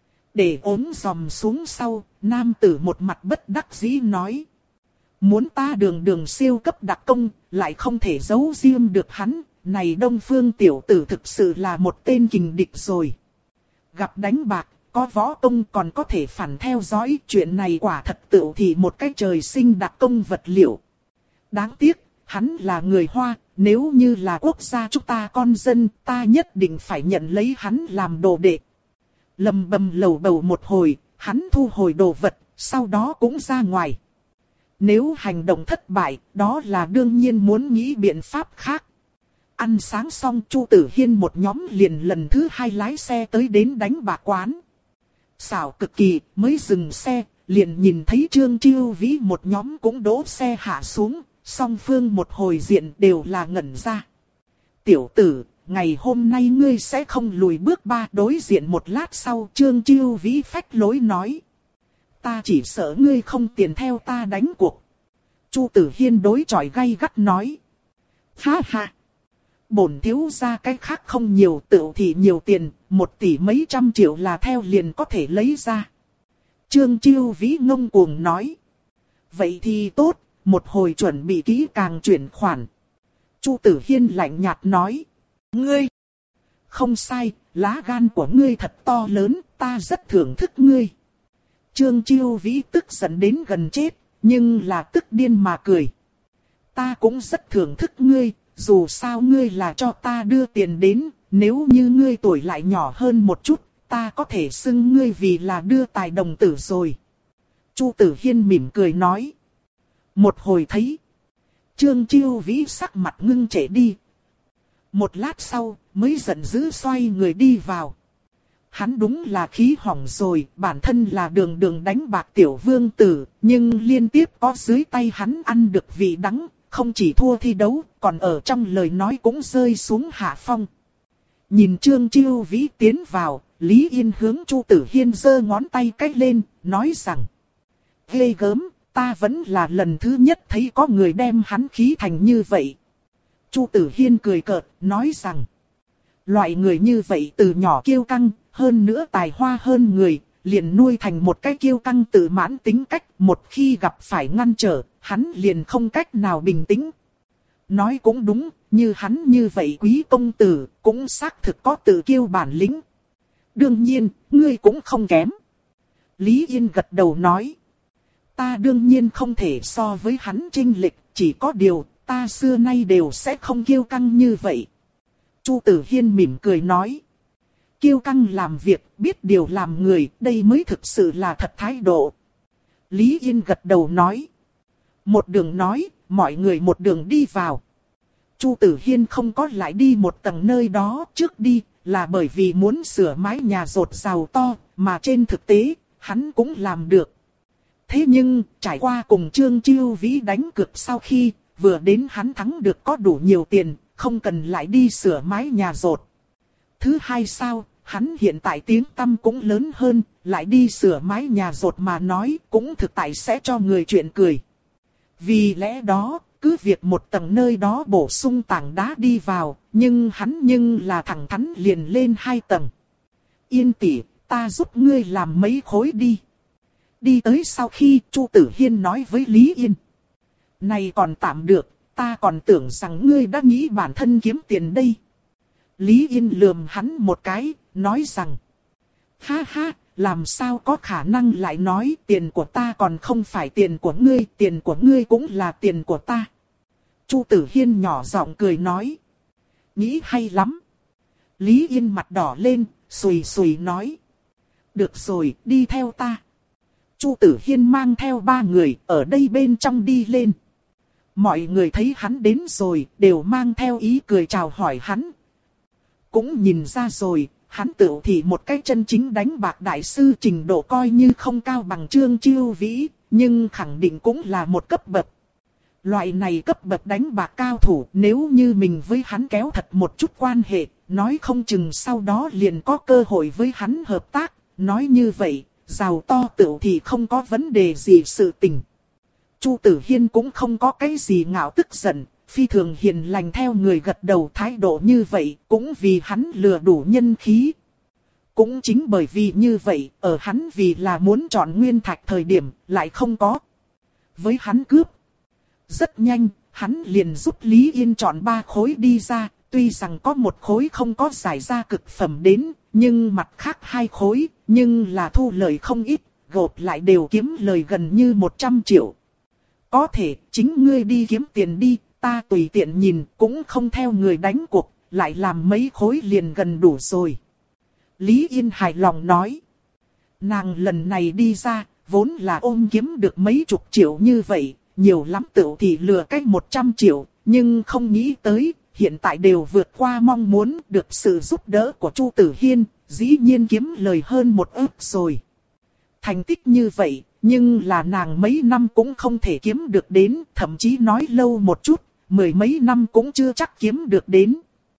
Để ốm giòm xuống sau, nam tử một mặt bất đắc dĩ nói. Muốn ta đường đường siêu cấp đặc công, lại không thể giấu riêng được hắn, này Đông Phương tiểu tử thực sự là một tên kình địch rồi. Gặp đánh bạc, có võ công còn có thể phản theo dõi, chuyện này quả thật tựu thì một cái trời sinh đặc công vật liệu. Đáng tiếc, hắn là người Hoa, nếu như là quốc gia chúng ta con dân, ta nhất định phải nhận lấy hắn làm đồ đệ. Lầm bầm lầu bầu một hồi, hắn thu hồi đồ vật, sau đó cũng ra ngoài. Nếu hành động thất bại, đó là đương nhiên muốn nghĩ biện pháp khác. Ăn sáng xong, Chu Tử Hiên một nhóm liền lần thứ hai lái xe tới đến đánh bạc quán. Xảo cực kỳ, mới dừng xe, liền nhìn thấy Trương Chiêu Vĩ một nhóm cũng đỗ xe hạ xuống, song phương một hồi diện đều là ngẩn ra. Tiểu tử, ngày hôm nay ngươi sẽ không lùi bước ba. Đối diện một lát sau, Trương Chiêu Vĩ phách lối nói. Ta chỉ sợ ngươi không tiền theo ta đánh cuộc. Chu Tử Hiên đối chọi gay gắt nói. Ha ha. Bổn thiếu ra cái khác không nhiều, tựu thì nhiều tiền, một tỷ mấy trăm triệu là theo liền có thể lấy ra. Trương Chiêu Vĩ ngông cuồng nói. Vậy thì tốt, một hồi chuẩn bị kỹ càng chuyển khoản. Chu Tử Hiên lạnh nhạt nói. Ngươi! Không sai, lá gan của ngươi thật to lớn, ta rất thưởng thức ngươi. Trương Chiêu Vĩ tức giận đến gần chết, nhưng là tức điên mà cười. Ta cũng rất thưởng thức ngươi, dù sao ngươi là cho ta đưa tiền đến, nếu như ngươi tuổi lại nhỏ hơn một chút, ta có thể xưng ngươi vì là đưa tài đồng tử rồi. Chu Tử Hiên mỉm cười nói. Một hồi thấy, Trương Chiêu Vĩ sắc mặt ngưng trệ đi. Một lát sau, mới giận dữ xoay người đi vào. Hắn đúng là khí hỏng rồi, bản thân là đường đường đánh bạc tiểu vương tử, nhưng liên tiếp có dưới tay hắn ăn được vị đắng, không chỉ thua thi đấu, còn ở trong lời nói cũng rơi xuống hạ phong. Nhìn Trương Chiêu Vĩ tiến vào, Lý Yên hướng Chu Tử Hiên giơ ngón tay cách lên, nói rằng. Ghê gớm, ta vẫn là lần thứ nhất thấy có người đem hắn khí thành như vậy. Chu Tử Hiên cười cợt, nói rằng. Loại người như vậy từ nhỏ kiêu căng, hơn nữa tài hoa hơn người, liền nuôi thành một cái kiêu căng tự mãn tính cách. Một khi gặp phải ngăn trở, hắn liền không cách nào bình tĩnh. Nói cũng đúng, như hắn như vậy quý công tử, cũng xác thực có tự kiêu bản lĩnh. Đương nhiên, ngươi cũng không kém. Lý Yên gật đầu nói. Ta đương nhiên không thể so với hắn chênh lệch, chỉ có điều, ta xưa nay đều sẽ không kiêu căng như vậy. Chu Tử Hiên mỉm cười nói. Kiêu căng làm việc, biết điều làm người, đây mới thực sự là thật thái độ. Lý Yên gật đầu nói. Một đường nói, mọi người một đường đi vào. Chu Tử Hiên không có lại đi một tầng nơi đó trước đi, là bởi vì muốn sửa mái nhà rột rào to, mà trên thực tế, hắn cũng làm được. Thế nhưng, trải qua cùng Trương Chiêu Vĩ đánh cược sau khi, vừa đến hắn thắng được có đủ nhiều tiền, không cần lại đi sửa mái nhà dột. Thứ hai sao, hắn hiện tại tiếng tăm cũng lớn hơn, lại đi sửa mái nhà dột mà nói cũng thực tại sẽ cho người chuyện cười. Vì lẽ đó, cứ việc một tầng nơi đó bổ sung tảng đá đi vào, nhưng hắn nhưng là thẳng thắn liền lên hai tầng. Yên tỷ, ta giúp ngươi làm mấy khối đi. Đi tới sau khi Chu Tử Hiên nói với Lý Yên. Này còn tạm được, ta còn tưởng rằng ngươi đã nghĩ bản thân kiếm tiền đây. Lý Yên lườm hắn một cái, nói rằng. Ha ha, làm sao có khả năng lại nói tiền của ta còn không phải tiền của ngươi, tiền của ngươi cũng là tiền của ta. Chu Tử Hiên nhỏ giọng cười nói. Nghĩ hay lắm. Lý Yên mặt đỏ lên, xùi xùi nói. Được rồi, đi theo ta. Chu Tử Hiên mang theo ba người ở đây bên trong đi lên. Mọi người thấy hắn đến rồi, đều mang theo ý cười chào hỏi hắn. Cũng nhìn ra rồi, hắn tự thì một cái chân chính đánh bạc đại sư trình độ coi như không cao bằng Trương Chiêu Vĩ, nhưng khẳng định cũng là một cấp bậc. Loại này cấp bậc đánh bạc cao thủ, nếu như mình với hắn kéo thật một chút quan hệ, nói không chừng sau đó liền có cơ hội với hắn hợp tác. Nói như vậy, giàu to tự thì không có vấn đề gì sự tình. Chu Tử Hiên cũng không có cái gì ngạo tức giận, phi thường hiền lành theo người gật đầu thái độ như vậy, cũng vì hắn lừa đủ nhân khí. Cũng chính bởi vì như vậy, ở hắn vì là muốn chọn nguyên thạch thời điểm, lại không có. Với hắn cướp. Rất nhanh, hắn liền giúp Lý Yên chọn ba khối đi ra, tuy rằng có một khối không có giải ra cực phẩm đến, nhưng mặt khác hai khối, nhưng là thu lời không ít, gộp lại đều kiếm lời gần như một trăm triệu. Có thể, chính ngươi đi kiếm tiền đi, ta tùy tiện nhìn, cũng không theo người đánh cuộc, lại làm mấy khối liền gần đủ rồi. Lý Yên hài lòng nói. Nàng lần này đi ra, vốn là ôm kiếm được mấy chục triệu như vậy, nhiều lắm tựu thì lừa cách một trăm triệu, nhưng không nghĩ tới, hiện tại đều vượt qua mong muốn được sự giúp đỡ của Chu Tử Hiên, dĩ nhiên kiếm lời hơn một ức rồi. Thành tích như vậy, nhưng là nàng mấy năm cũng không thể kiếm được đến, thậm chí nói lâu một chút, mười mấy năm cũng chưa chắc kiếm được đến.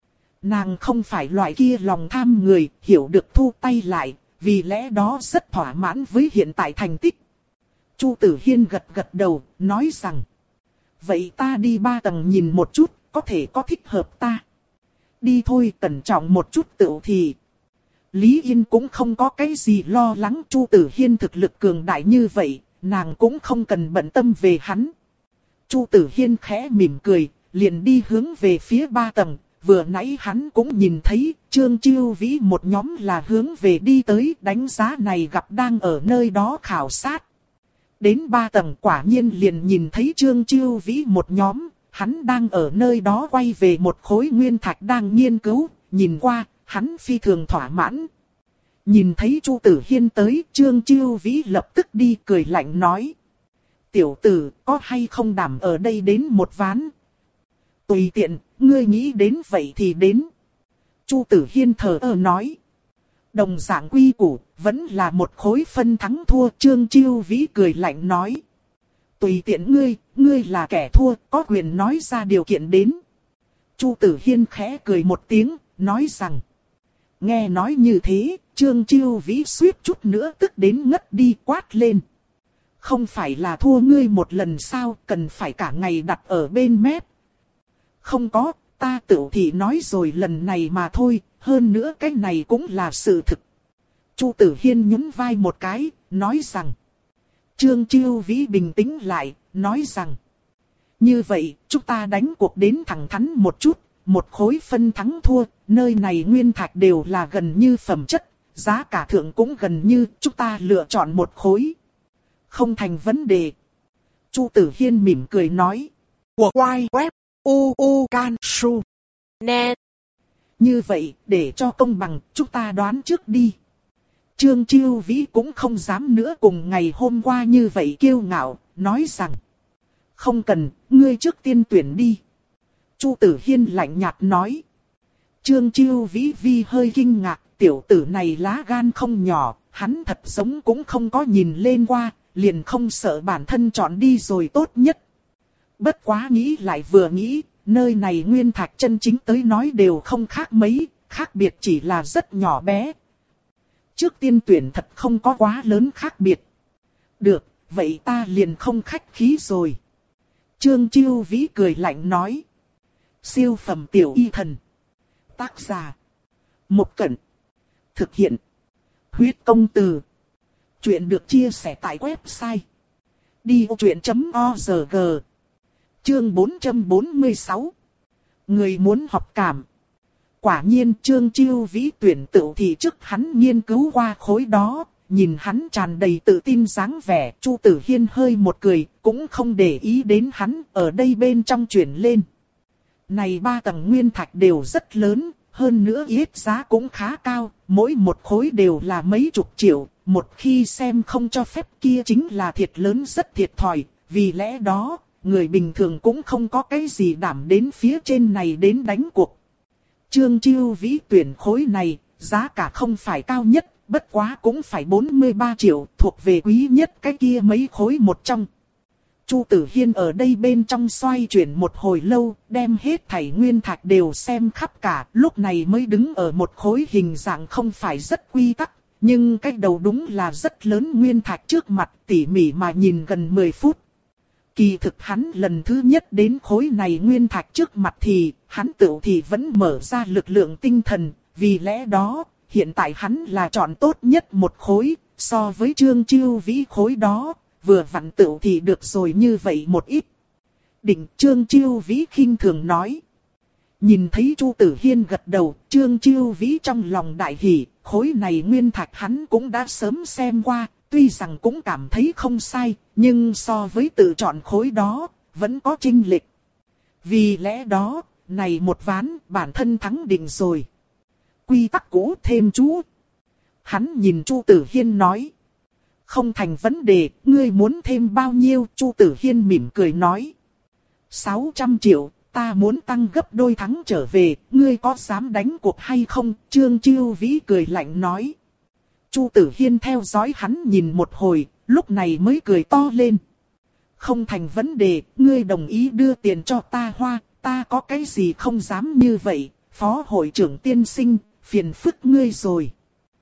Nàng không phải loại kia lòng tham người, hiểu được thu tay lại, vì lẽ đó rất thỏa mãn với hiện tại thành tích. Chu Tử Hiên gật gật đầu, nói rằng. Vậy ta đi ba tầng nhìn một chút, có thể có thích hợp ta. Đi thôi, cẩn trọng một chút tựu thì. Lý Yên cũng không có cái gì lo lắng Chu Tử Hiên thực lực cường đại như vậy, nàng cũng không cần bận tâm về hắn. Chu Tử Hiên khẽ mỉm cười, liền đi hướng về phía ba tầng, vừa nãy hắn cũng nhìn thấy Trương Chiêu Vĩ một nhóm là hướng về đi tới đánh giá này gặp đang ở nơi đó khảo sát. Đến ba tầng quả nhiên liền nhìn thấy Trương Chiêu Vĩ một nhóm, hắn đang ở nơi đó quay về một khối nguyên thạch đang nghiên cứu, nhìn qua, hắn phi thường thỏa mãn. Nhìn thấy Chu Tử Hiên tới, Trương Chiêu Vĩ lập tức đi cười lạnh nói. Tiểu tử, có hay không đảm ở đây đến một ván? Tùy tiện, ngươi nghĩ đến vậy thì đến. Chu Tử Hiên thờ ơ nói. Đồng dạng quy củ, vẫn là một khối phân thắng thua. Trương Chiêu Vĩ cười lạnh nói. Tùy tiện ngươi, ngươi là kẻ thua, có quyền nói ra điều kiện đến. Chu Tử Hiên khẽ cười một tiếng, nói rằng. Nghe nói như thế, Trương Chiêu Vĩ suýt chút nữa tức đến ngất đi quát lên. Không phải là thua ngươi một lần sao, cần phải cả ngày đặt ở bên mép. Không có, ta tự thì nói rồi lần này mà thôi, hơn nữa cái này cũng là sự thực. Chu Tử Hiên nhún vai một cái, nói rằng. Trương Chiêu Vĩ bình tĩnh lại, nói rằng. Như vậy, chúng ta đánh cuộc đến thẳng thắn một chút, một khối phân thắng thua, nơi này nguyên thạch đều là gần như phẩm chất, giá cả thượng cũng gần như, chúng ta lựa chọn một khối. Không thành vấn đề. Chu Tử Hiên mỉm cười nói. Của Wai Web, U U Can Su. Net. Như vậy, để cho công bằng, chúng ta đoán trước đi. Trương Chiêu Vĩ cũng không dám nữa cùng ngày hôm qua như vậy kiêu ngạo, nói rằng. Không cần, ngươi trước tiên tuyển đi. Chu Tử Hiên lạnh nhạt nói. Trương Chiêu Vĩ vi hơi kinh ngạc, tiểu tử này lá gan không nhỏ, hắn thật giống cũng không có nhìn lên qua, liền không sợ bản thân chọn đi rồi tốt nhất. Bất quá nghĩ lại vừa nghĩ, nơi này nguyên thạch chân chính tới nói đều không khác mấy, khác biệt chỉ là rất nhỏ bé. Trước tiên tuyển thật không có quá lớn khác biệt. Được, vậy ta liền không khách khí rồi. Trương Chiêu Vĩ cười lạnh nói. Siêu phẩm tiểu y thần. Tác giả. Một Cẩn. Thực hiện. Huyết công từ. Chuyện được chia sẻ tại website. đi ô chuyện chấm o rờ giê. Chương bốn trăm bốn mươi sáu. Người muốn học cảm. Quả nhiên Trương Chiêu Vĩ tuyển tựu thì trước hắn nghiên cứu qua khối đó, nhìn hắn tràn đầy tự tin dáng vẻ, Chu Tử Hiên hơi một cười, cũng không để ý đến hắn, ở đây bên trong chuyển lên. Này ba tầng nguyên thạch đều rất lớn, hơn nữa yết giá cũng khá cao, mỗi một khối đều là mấy chục triệu, một khi xem không cho phép kia chính là thiệt lớn rất thiệt thòi, vì lẽ đó, người bình thường cũng không có cái gì đảm đến phía trên này đến đánh cuộc. Trương Chiêu Vĩ tuyển khối này, giá cả không phải cao nhất, bất quá cũng phải bốn mươi ba triệu, thuộc về quý nhất cái kia mấy khối một trong. Chu Tử Hiên ở đây bên trong xoay chuyển một hồi lâu, đem hết thảy nguyên thạch đều xem khắp cả, lúc này mới đứng ở một khối hình dạng không phải rất quy tắc, nhưng cái đầu đúng là rất lớn nguyên thạch trước mặt, tỉ mỉ mà nhìn gần mười phút. Kỳ thực hắn lần thứ nhất đến khối này nguyên thạch trước mặt thì, hắn tự thì vẫn mở ra lực lượng tinh thần, vì lẽ đó, hiện tại hắn là chọn tốt nhất một khối, so với Trương Chiêu Vĩ khối đó, vừa vặn tự thì được rồi như vậy một ít. Định Trương Chiêu Vĩ khinh thường nói. Nhìn thấy Chu Tử Hiên gật đầu, Trương Chiêu Vĩ trong lòng đại hỉ, khối này nguyên thạch hắn cũng đã sớm xem qua. Tuy rằng cũng cảm thấy không sai, nhưng so với tự chọn khối đó, vẫn có chênh lệch. Vì lẽ đó, này một ván, bản thân thắng định rồi. Quy tắc cũ thêm chú. Hắn nhìn Chu Tử Hiên nói. Không thành vấn đề, ngươi muốn thêm bao nhiêu? Chu Tử Hiên mỉm cười nói. sáu trăm triệu, ta muốn tăng gấp đôi thắng trở về, ngươi có dám đánh cuộc hay không? Trương Chiêu Vĩ cười lạnh nói. Chu Tử Hiên theo dõi hắn nhìn một hồi, lúc này mới cười to lên. Không thành vấn đề, ngươi đồng ý đưa tiền cho ta hoa, ta có cái gì không dám như vậy, Phó hội trưởng tiên sinh, phiền phức ngươi rồi.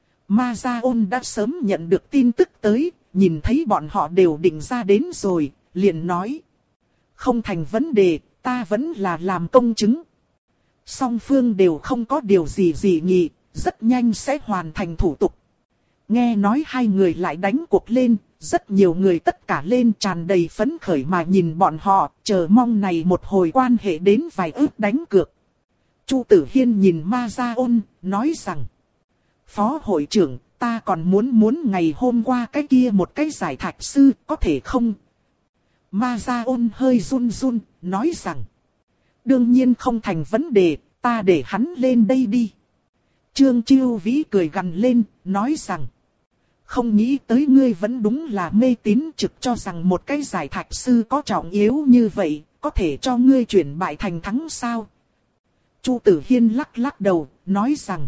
Ma Gia Ôn đã sớm nhận được tin tức tới, nhìn thấy bọn họ đều định ra đến rồi, liền nói. Không thành vấn đề, ta vẫn là làm công chứng. Song phương đều không có điều gì gì nhỉ, rất nhanh sẽ hoàn thành thủ tục. Nghe nói hai người lại đánh cuộc lên, rất nhiều người tất cả lên tràn đầy phấn khởi mà nhìn bọn họ, chờ mong này một hồi quan hệ đến vài ước đánh cược. Chu Tử Hiên nhìn Ma Gia Ôn, nói rằng, Phó hội trưởng, ta còn muốn muốn ngày hôm qua cái kia một cái giải thạch sư, có thể không? Ma Gia Ôn hơi run run, nói rằng, đương nhiên không thành vấn đề, ta để hắn lên đây đi. Trương Chiêu Vĩ cười gằn lên, nói rằng, không nghĩ tới ngươi vẫn đúng là mê tín trực cho rằng một cái giải thạch sư có trọng yếu như vậy, có thể cho ngươi chuyển bại thành thắng sao? Chu Tử Hiên lắc lắc đầu, nói rằng,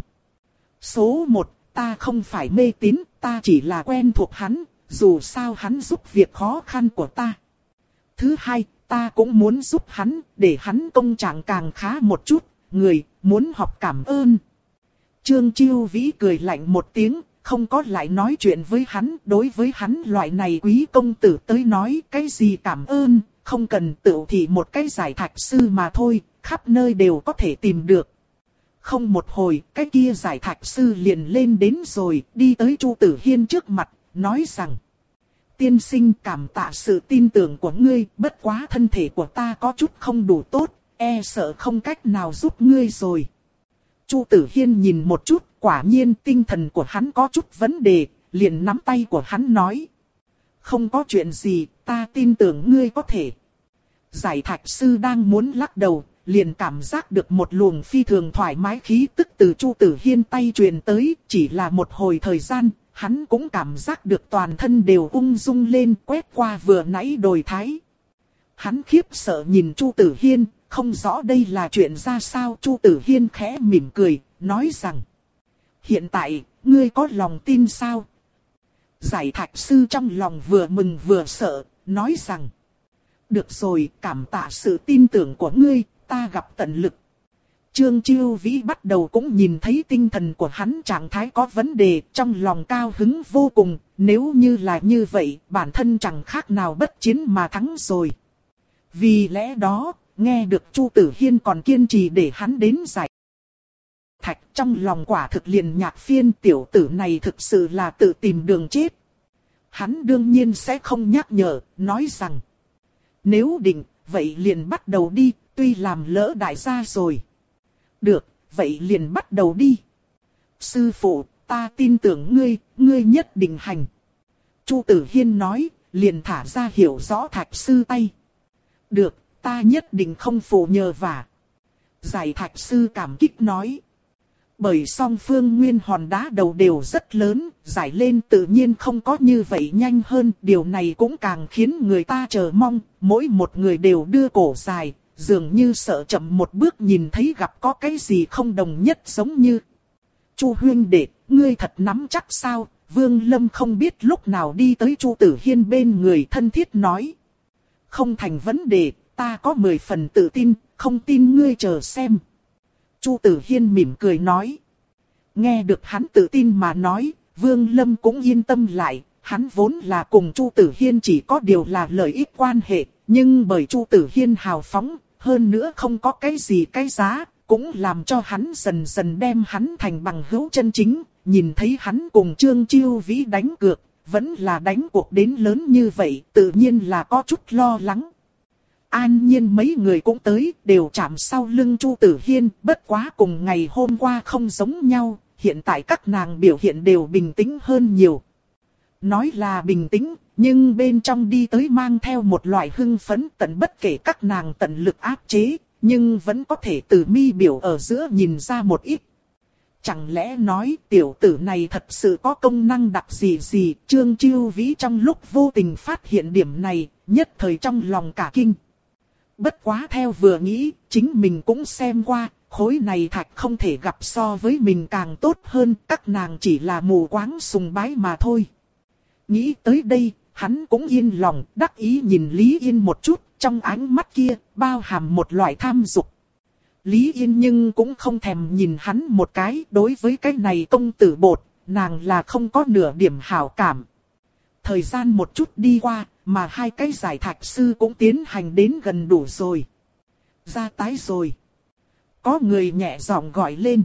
số một, ta không phải mê tín, ta chỉ là quen thuộc hắn, dù sao hắn giúp việc khó khăn của ta. Thứ hai, ta cũng muốn giúp hắn, để hắn công trạng càng khá một chút, người, muốn học cảm ơn. Trương Chiêu Vĩ cười lạnh một tiếng, không có lại nói chuyện với hắn, đối với hắn loại này quý công tử tới nói cái gì cảm ơn, không cần tự thì một cái giải thạch sư mà thôi, khắp nơi đều có thể tìm được. Không một hồi, cái kia giải thạch sư liền lên đến rồi, đi tới Chu Tử Hiên trước mặt, nói rằng, tiên sinh cảm tạ sự tin tưởng của ngươi, bất quá thân thể của ta có chút không đủ tốt, e sợ không cách nào giúp ngươi rồi. Chu Tử Hiên nhìn một chút, quả nhiên tinh thần của hắn có chút vấn đề, liền nắm tay của hắn nói. Không có chuyện gì, ta tin tưởng ngươi có thể. Giải thạch sư đang muốn lắc đầu, liền cảm giác được một luồng phi thường thoải mái khí tức từ Chu Tử Hiên tay truyền tới, chỉ là một hồi thời gian, hắn cũng cảm giác được toàn thân đều ung dung lên, quét qua vừa nãy đồi thái. Hắn khiếp sợ nhìn Chu Tử Hiên, không rõ đây là chuyện ra sao. Chu Tử Hiên khẽ mỉm cười, nói rằng, hiện tại, ngươi có lòng tin sao? Giải thạch sư trong lòng vừa mừng vừa sợ, nói rằng, Được rồi, cảm tạ sự tin tưởng của ngươi, ta gặp tận lực. Trương Chiêu Vĩ bắt đầu cũng nhìn thấy tinh thần của hắn trạng thái có vấn đề, trong lòng cao hứng vô cùng, nếu như là như vậy, bản thân chẳng khác nào bất chiến mà thắng rồi. Vì lẽ đó, nghe được Chu Tử Hiên còn kiên trì để hắn đến giải thạch, trong lòng quả thực liền nhạc phiên, tiểu tử này thực sự là tự tìm đường chết. Hắn đương nhiên sẽ không nhắc nhở, nói rằng nếu định, vậy liền bắt đầu đi, tuy làm lỡ đại gia rồi. Được, vậy liền bắt đầu đi. Sư phụ, ta tin tưởng ngươi, ngươi nhất định hành. Chu Tử Hiên nói, liền thả ra hiểu rõ thạch sư tay. Được, ta nhất định không phụ nhờ vả. Giải thạch sư cảm kích nói. Bởi song phương nguyên hòn đá đầu đều rất lớn, giải lên tự nhiên không có như vậy nhanh hơn. Điều này cũng càng khiến người ta chờ mong, mỗi một người đều đưa cổ dài, dường như sợ chậm một bước nhìn thấy gặp có cái gì không đồng nhất giống như. Chu huynh đệ, ngươi thật nắm chắc sao? Vương Lâm không biết lúc nào đi tới Chu Tử Hiên bên người thân thiết nói. Không thành vấn đề, ta có mười phần tự tin, không tin ngươi chờ xem. Chu Tử Hiên mỉm cười nói. Nghe được hắn tự tin mà nói, Vương Lâm cũng yên tâm lại. Hắn vốn là cùng Chu Tử Hiên chỉ có điều là lợi ích quan hệ, nhưng bởi Chu Tử Hiên hào phóng, hơn nữa không có cái gì cái giá, cũng làm cho hắn dần dần đem hắn thành bằng hữu chân chính. Nhìn thấy hắn cùng Trương Chiêu Vĩ đánh cược, vẫn là đánh cuộc đến lớn như vậy, tự nhiên là có chút lo lắng. An nhiên mấy người cũng tới, đều chạm sau lưng Chu Tử Hiên, bất quá cùng ngày hôm qua không giống nhau, hiện tại các nàng biểu hiện đều bình tĩnh hơn nhiều. Nói là bình tĩnh, nhưng bên trong đi tới mang theo một loại hưng phấn tận bất kể các nàng tận lực áp chế, nhưng vẫn có thể từ mi biểu ở giữa nhìn ra một ít. Chẳng lẽ nói tiểu tử này thật sự có công năng đặc gì gì, Trương Chiêu Vĩ trong lúc vô tình phát hiện điểm này, nhất thời trong lòng cả kinh. Bất quá theo vừa nghĩ, chính mình cũng xem qua, khối này thạch không thể gặp so với mình càng tốt hơn, các nàng chỉ là mù quáng sùng bái mà thôi. Nghĩ tới đây, hắn cũng yên lòng, đắc ý nhìn Lý Yên một chút, trong ánh mắt kia, bao hàm một loại tham dục. Lý Yên nhưng cũng không thèm nhìn hắn một cái, đối với cái này công tử bột, nàng là không có nửa điểm hảo cảm. Thời gian một chút đi qua, mà hai cái giải thạch sư cũng tiến hành đến gần đủ rồi. Ra tái rồi. Có người nhẹ giọng gọi lên.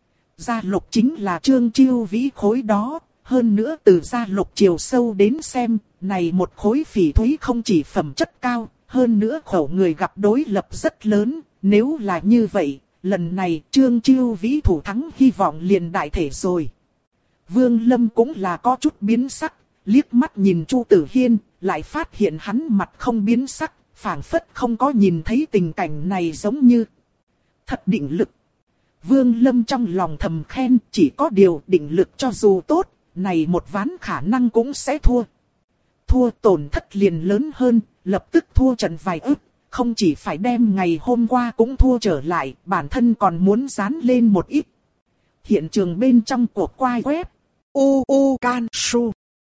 Gia lục chính là Trương Chiêu Vĩ khối đó, hơn nữa từ gia lục chiều sâu đến xem, này một khối phỉ thúy không chỉ phẩm chất cao, hơn nữa khẩu người gặp đối lập rất lớn, nếu là như vậy, lần này Trương Chiêu Vĩ thủ thắng hy vọng liền đại thể rồi. Vương Lâm cũng là có chút biến sắc, liếc mắt nhìn Chu Tử Hiên, lại phát hiện hắn mặt không biến sắc, phảng phất không có nhìn thấy tình cảnh này giống như. Thật định lực. Vương Lâm trong lòng thầm khen, chỉ có điều định lực cho dù tốt, này một ván khả năng cũng sẽ thua. Thua tổn thất liền lớn hơn, lập tức thua trận vài ức, không chỉ phải đem ngày hôm qua cũng thua trở lại, bản thân còn muốn dán lên một ít. Hiện trường bên trong cuộc quay web, u u can su.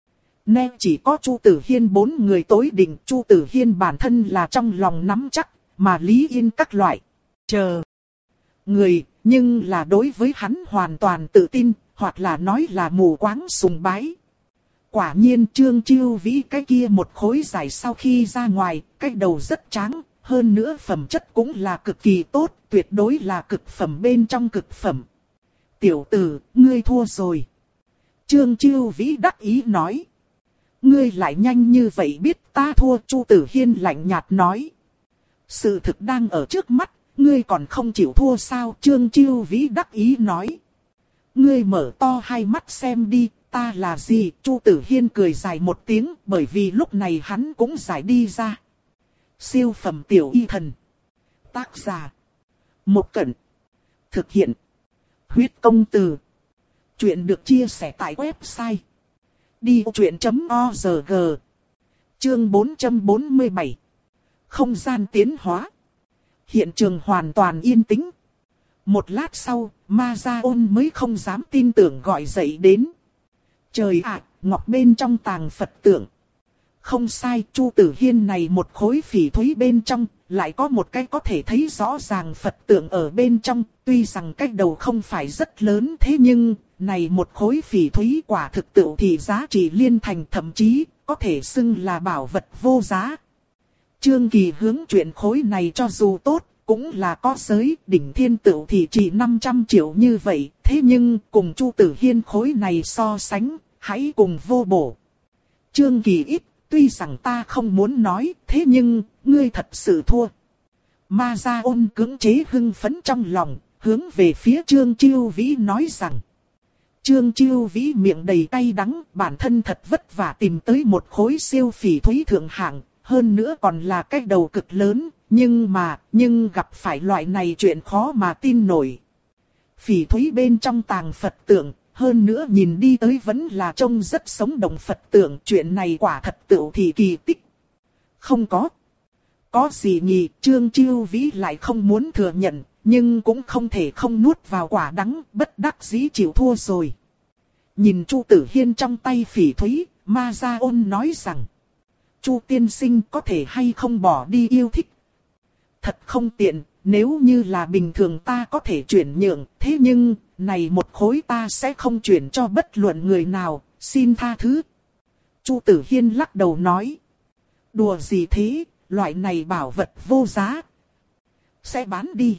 Nên chỉ có Chu Tử Hiên bốn người tối định, Chu Tử Hiên bản thân là trong lòng nắm chắc, mà Lý Yên các loại. Chờ. Người, nhưng là đối với hắn hoàn toàn tự tin, hoặc là nói là mù quáng sùng bái. Quả nhiên Trương Chiêu Vĩ cái kia một khối dài sau khi ra ngoài, cái đầu rất trắng, hơn nữa phẩm chất cũng là cực kỳ tốt, tuyệt đối là cực phẩm bên trong cực phẩm. Tiểu tử, ngươi thua rồi. Trương Chiêu Vĩ đắc ý nói. Ngươi lại nhanh như vậy biết ta thua, Chu Tử Hiên lạnh nhạt nói. Sự thực đang ở trước mắt, ngươi còn không chịu thua sao? Trương Chiêu Vĩ đắc ý nói. Ngươi mở to hai mắt xem đi, ta là gì? Chu Tử Hiên cười dài một tiếng, bởi vì lúc này hắn cũng giải đi ra. Siêu phẩm tiểu y thần. Tác giả. Một Cẩn. Thực hiện. Huyết công từ. Chuyện được chia sẻ tại website đi vô chuyện chấm org. Chương bốn trăm bốn mươi bảy. Không gian tiến hóa. Hiện trường hoàn toàn yên tĩnh. Một lát sau, Ma Gia Ôn mới không dám tin tưởng gọi dậy đến. Trời ạ, ngọc bên trong tàng Phật tượng. Không sai, Chu Tử Hiên này một khối phỉ thúy bên trong, lại có một cái có thể thấy rõ ràng Phật tượng ở bên trong, tuy rằng cái đầu không phải rất lớn thế nhưng, này một khối phỉ thúy quả thực tựu thì giá trị liên thành, thậm chí, có thể xưng là bảo vật vô giá. Trương Kỳ hướng chuyện khối này cho dù tốt, cũng là có giới, đỉnh thiên tựu thì chỉ năm trăm triệu như vậy, thế nhưng cùng Chu Tử Hiên khối này so sánh, hãy cùng vô bổ. Trương Kỳ ít, tuy rằng ta không muốn nói, thế nhưng, ngươi thật sự thua. Ma Gia Ôn cưỡng chế hưng phấn trong lòng, hướng về phía Trương Chiêu Vĩ nói rằng. Trương Chiêu Vĩ miệng đầy cay đắng, bản thân thật vất vả tìm tới một khối siêu phỉ thúy thượng hạng, hơn nữa còn là cái đầu cực lớn, nhưng mà, nhưng gặp phải loại này chuyện khó mà tin nổi. Phỉ thúy bên trong tàng Phật tượng, hơn nữa nhìn đi tới vẫn là trông rất sống động Phật tượng, chuyện này quả thật tựu thì kỳ tích. Không có. Có gì nhỉ, Trương Chiêu Vĩ lại không muốn thừa nhận, nhưng cũng không thể không nuốt vào quả đắng, bất đắc dĩ chịu thua rồi. Nhìn Chu Tử Hiên trong tay phỉ thúy, Ma Gia Ôn nói rằng. Chu tiên sinh có thể hay không bỏ đi yêu thích. Thật không tiện, nếu như là bình thường ta có thể chuyển nhượng, thế nhưng, này một khối ta sẽ không chuyển cho bất luận người nào, xin tha thứ. Chu Tử Hiên lắc đầu nói. Đùa gì thế, loại này bảo vật vô giá. Sẽ bán đi.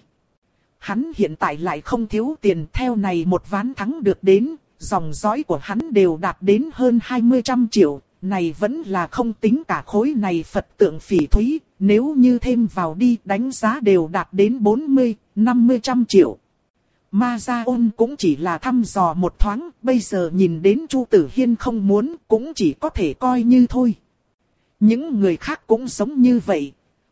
Hắn hiện tại lại không thiếu tiền, theo này một ván thắng được đến, dòng dõi của hắn đều đạt đến hơn hai mươi trăm triệu. Này vẫn là không tính cả khối này Phật tượng phỉ thúy, nếu như thêm vào đi đánh giá đều đạt đến bốn mươi, năm mươi trăm triệu. Ma Gia Ôn cũng chỉ là thăm dò một thoáng, bây giờ nhìn đến Chu Tử Hiên không muốn, cũng chỉ có thể coi như thôi. Những người khác cũng giống như vậy.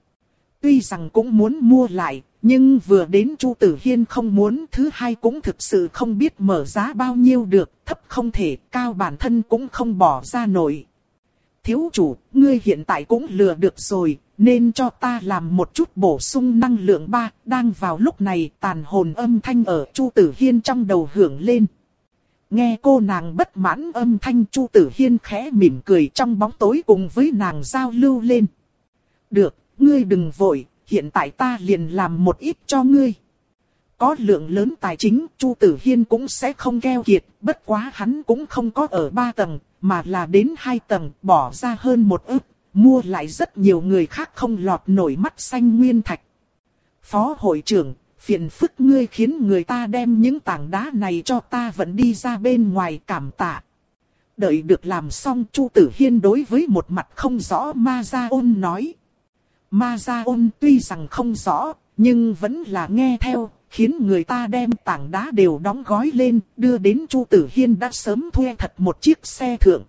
Tuy rằng cũng muốn mua lại, nhưng vừa đến Chu Tử Hiên không muốn, thứ hai cũng thực sự không biết mở giá bao nhiêu được, thấp không thể, cao bản thân cũng không bỏ ra nổi. Thiếu chủ, ngươi hiện tại cũng lừa được rồi, nên cho ta làm một chút bổ sung năng lượng ba. Đang vào lúc này, tàn hồn âm thanh ở Chu Tử Hiên trong đầu hưởng lên. Nghe cô nàng bất mãn âm thanh, Chu Tử Hiên khẽ mỉm cười trong bóng tối cùng với nàng giao lưu lên. Được, ngươi đừng vội, hiện tại ta liền làm một ít cho ngươi. Có lượng lớn tài chính, Chu Tử Hiên cũng sẽ không keo kiệt, bất quá hắn cũng không có ở ba tầng, mà là đến hai tầng, bỏ ra hơn một ức, mua lại rất nhiều người khác không lọt nổi mắt xanh nguyên thạch. Phó hội trưởng, phiền phức ngươi khiến người ta đem những tảng đá này cho ta vận đi ra bên ngoài, cảm tạ. Đợi được làm xong, Chu Tử Hiên đối với một mặt không rõ Ma Gia Ôn nói. Ma Gia Ôn tuy rằng không rõ, nhưng vẫn là nghe theo, khiến người ta đem tảng đá đều đóng gói lên, đưa đến Chu Tử Hiên đã sớm thuê thật một chiếc xe thượng.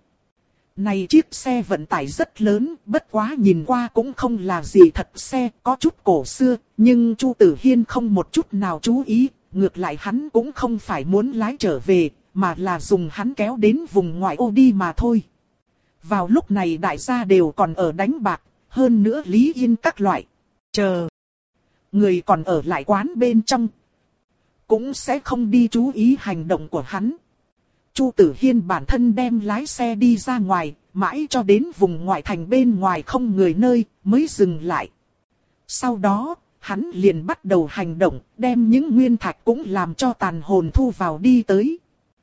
Này chiếc xe vận tải rất lớn, bất quá nhìn qua cũng không là gì thật xe, có chút cổ xưa, nhưng Chu Tử Hiên không một chút nào chú ý, ngược lại hắn cũng không phải muốn lái trở về, mà là dùng hắn kéo đến vùng ngoại ô đi mà thôi. Vào lúc này đại gia đều còn ở đánh bạc, hơn nữa Lý Yên các loại. Chờ. Người còn ở lại quán bên trong, cũng sẽ không đi chú ý hành động của hắn. Chu Tử Hiên bản thân đem lái xe đi ra ngoài, mãi cho đến vùng ngoại thành bên ngoài không người nơi, mới dừng lại. Sau đó, hắn liền bắt đầu hành động, đem những nguyên thạch cũng làm cho tàn hồn thu vào đi tới.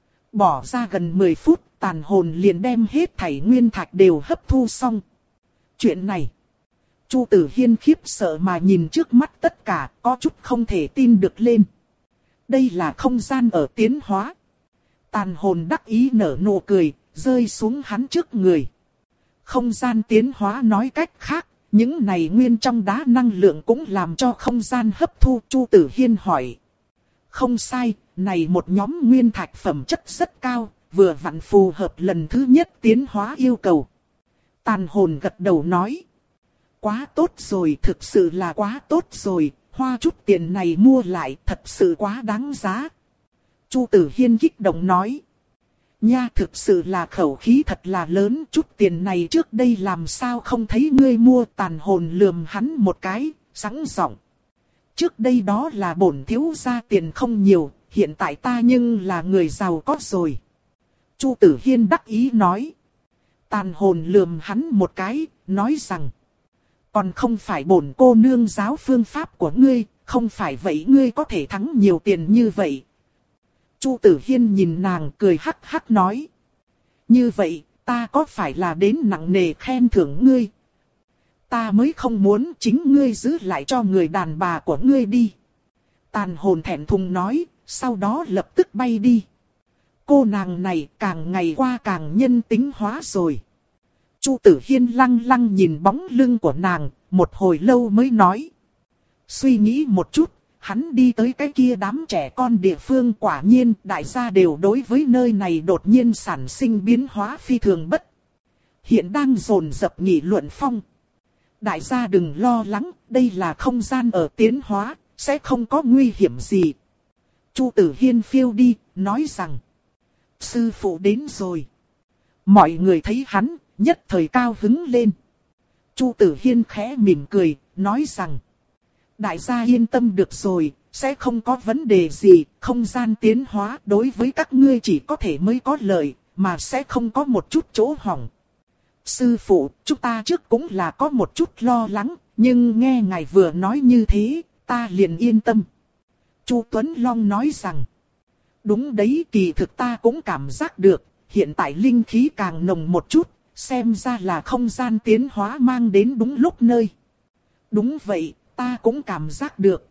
Bỏ ra gần mười phút, tàn hồn liền đem hết thảy nguyên thạch đều hấp thu xong. Chuyện này, Chu Tử Hiên khiếp sợ mà nhìn trước mắt tất cả, có chút không thể tin được lên. Đây là không gian ở tiến hóa. Tàn hồn đắc ý nở nụ cười, rơi xuống hắn trước người. Không gian tiến hóa nói cách khác, những này nguyên trong đá năng lượng cũng làm cho không gian hấp thu. Chu Tử Hiên hỏi. Không sai, này một nhóm nguyên thạch phẩm chất rất cao, vừa vặn phù hợp lần thứ nhất tiến hóa yêu cầu. Tàn hồn gật đầu nói. Quá tốt rồi, thực sự là quá tốt rồi, hoa chút tiền này mua lại thật sự quá đáng giá. Chu Tử Hiên kích động nói. Nha, thực sự là khẩu khí thật là lớn, chút tiền này trước đây làm sao không thấy ngươi mua. Tàn hồn lườm hắn một cái, sẵn giọng. Trước đây đó là bổn thiếu gia tiền không nhiều, hiện tại ta nhưng là người giàu có rồi. Chu Tử Hiên đắc ý nói. Tàn hồn lườm hắn một cái, nói rằng. Còn không phải bổn cô nương giáo phương pháp của ngươi, không phải vậy ngươi có thể thắng nhiều tiền như vậy. Chu Tử Hiên nhìn nàng cười hắc hắc nói. Như vậy, ta có phải là đến nặng nề khen thưởng ngươi? Ta mới không muốn chính ngươi giữ lại cho người đàn bà của ngươi đi. Tàn hồn thẹn thùng nói, sau đó lập tức bay đi. Cô nàng này càng ngày qua càng nhân tính hóa rồi. Chu Tử Hiên lăng lăng nhìn bóng lưng của nàng, một hồi lâu mới nói. Suy nghĩ một chút, hắn đi tới cái kia đám trẻ con địa phương, quả nhiên đại gia đều đối với nơi này đột nhiên sản sinh biến hóa phi thường bất. Hiện đang dồn dập nghị luận phong. Đại gia đừng lo lắng, đây là không gian ở tiến hóa, sẽ không có nguy hiểm gì. Chu Tử Hiên phiêu đi, nói rằng. Sư phụ đến rồi. Mọi người thấy hắn, nhất thời cao hứng lên. Chu Tử Hiên khẽ mỉm cười, nói rằng. Đại gia yên tâm được rồi, sẽ không có vấn đề gì, không gian tiến hóa đối với các ngươi chỉ có thể mới có lợi, mà sẽ không có một chút chỗ hỏng. Sư phụ, chúng ta trước cũng là có một chút lo lắng, nhưng nghe ngài vừa nói như thế, ta liền yên tâm. Chu Tuấn Long nói rằng. Đúng đấy, kỳ thực ta cũng cảm giác được, hiện tại linh khí càng nồng một chút, xem ra là không gian tiến hóa mang đến đúng lúc nơi. Đúng vậy, ta cũng cảm giác được.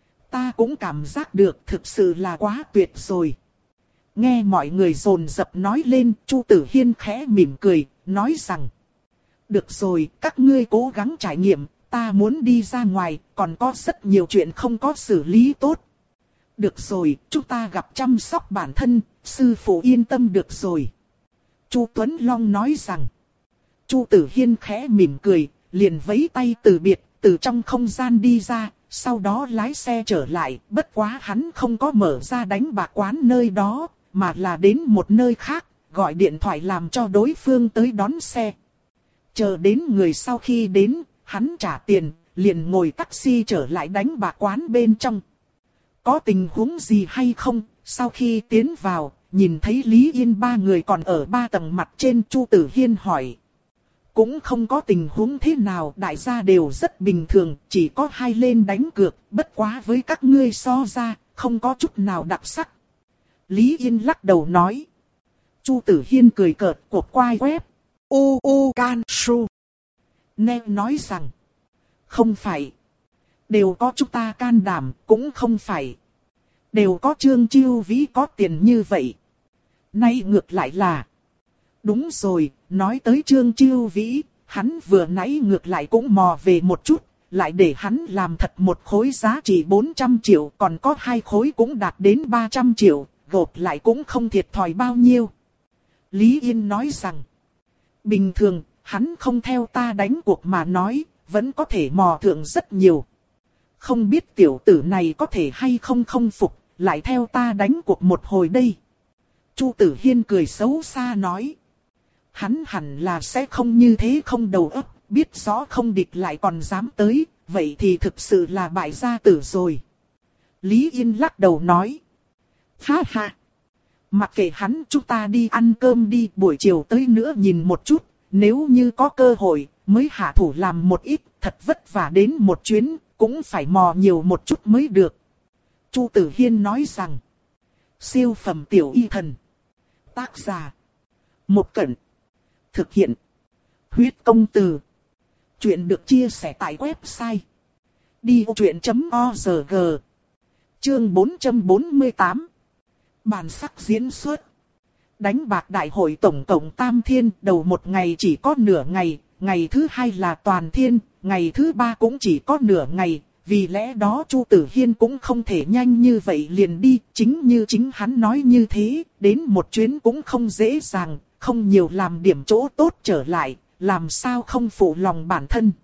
Ta cũng cảm giác được, thực sự là quá tuyệt rồi. Nghe mọi người dồn dập nói lên, Chu Tử Hiên khẽ mỉm cười, nói rằng. Được rồi, các ngươi cố gắng trải nghiệm, ta muốn đi ra ngoài, còn có rất nhiều chuyện không có xử lý tốt. Được rồi, chúng ta gặp chăm sóc bản thân, sư phụ yên tâm được rồi. Chu Tuấn Long nói rằng. Chu Tử Hiên khẽ mỉm cười, liền vẫy tay từ biệt, từ trong không gian đi ra, sau đó lái xe trở lại. Bất quá hắn không có mở ra đánh bạc quán nơi đó, mà là đến một nơi khác, gọi điện thoại làm cho đối phương tới đón xe. Chờ đến người sau khi đến, hắn trả tiền, liền ngồi taxi trở lại đánh bạc quán bên trong. Có tình huống gì hay không? Sau khi tiến vào, nhìn thấy Lý Yên ba người còn ở ba tầng mặt trên, Chu Tử Hiên hỏi. Cũng không có tình huống thế nào, đại gia đều rất bình thường, chỉ có hai lên đánh cược, bất quá với các ngươi so ra, không có chút nào đặc sắc. Lý Yên lắc đầu nói. Chu Tử Hiên cười cợt, cột quai web. U U Can Su. Nè nói rằng. Không phải. Đều có chúng ta can đảm, cũng không phải. Đều có Trương Chiêu Vĩ có tiền như vậy. Nay ngược lại là. Đúng rồi, nói tới Trương Chiêu Vĩ, hắn vừa nãy ngược lại cũng mò về một chút, lại để hắn làm thật một khối giá trị bốn trăm triệu, còn có hai khối cũng đạt đến ba trăm triệu, gộp lại cũng không thiệt thòi bao nhiêu. Lý Yên nói rằng, bình thường, hắn không theo ta đánh cuộc mà nói, vẫn có thể mò thượng rất nhiều. Không biết tiểu tử này có thể hay không không phục, lại theo ta đánh cuộc một hồi đây. Chu Tử Hiên cười xấu xa nói. Hắn hẳn là sẽ không như thế không đầu óc, biết rõ không địch lại còn dám tới, vậy thì thực sự là bại gia tử rồi. Lý Yên lắc đầu nói. Ha ha. Mặc kệ hắn, chúng ta đi ăn cơm đi, buổi chiều tới nữa nhìn một chút, nếu như có cơ hội, mới hạ thủ làm một ít, thật vất vả đến một chuyến, cũng phải mò nhiều một chút mới được. Chu Tử Hiên nói rằng. Siêu phẩm tiểu y thần. Tác giả. Một Cẩn. Thực hiện. Huyết công từ. Chuyện được chia sẻ tại website. đi ô chuyện chấm org. Chương bốn trăm bốn mươi tám. Bản sắc diễn xuất. Đánh bạc đại hội tổng cộng tam thiên, đầu một ngày chỉ có nửa ngày, ngày thứ hai là toàn thiên, ngày thứ ba cũng chỉ có nửa ngày. Vì lẽ đó Chu Tử Hiên cũng không thể nhanh như vậy liền đi, chính như chính hắn nói như thế, đến một chuyến cũng không dễ dàng, không nhiều làm điểm chỗ tốt trở lại, làm sao không phụ lòng bản thân.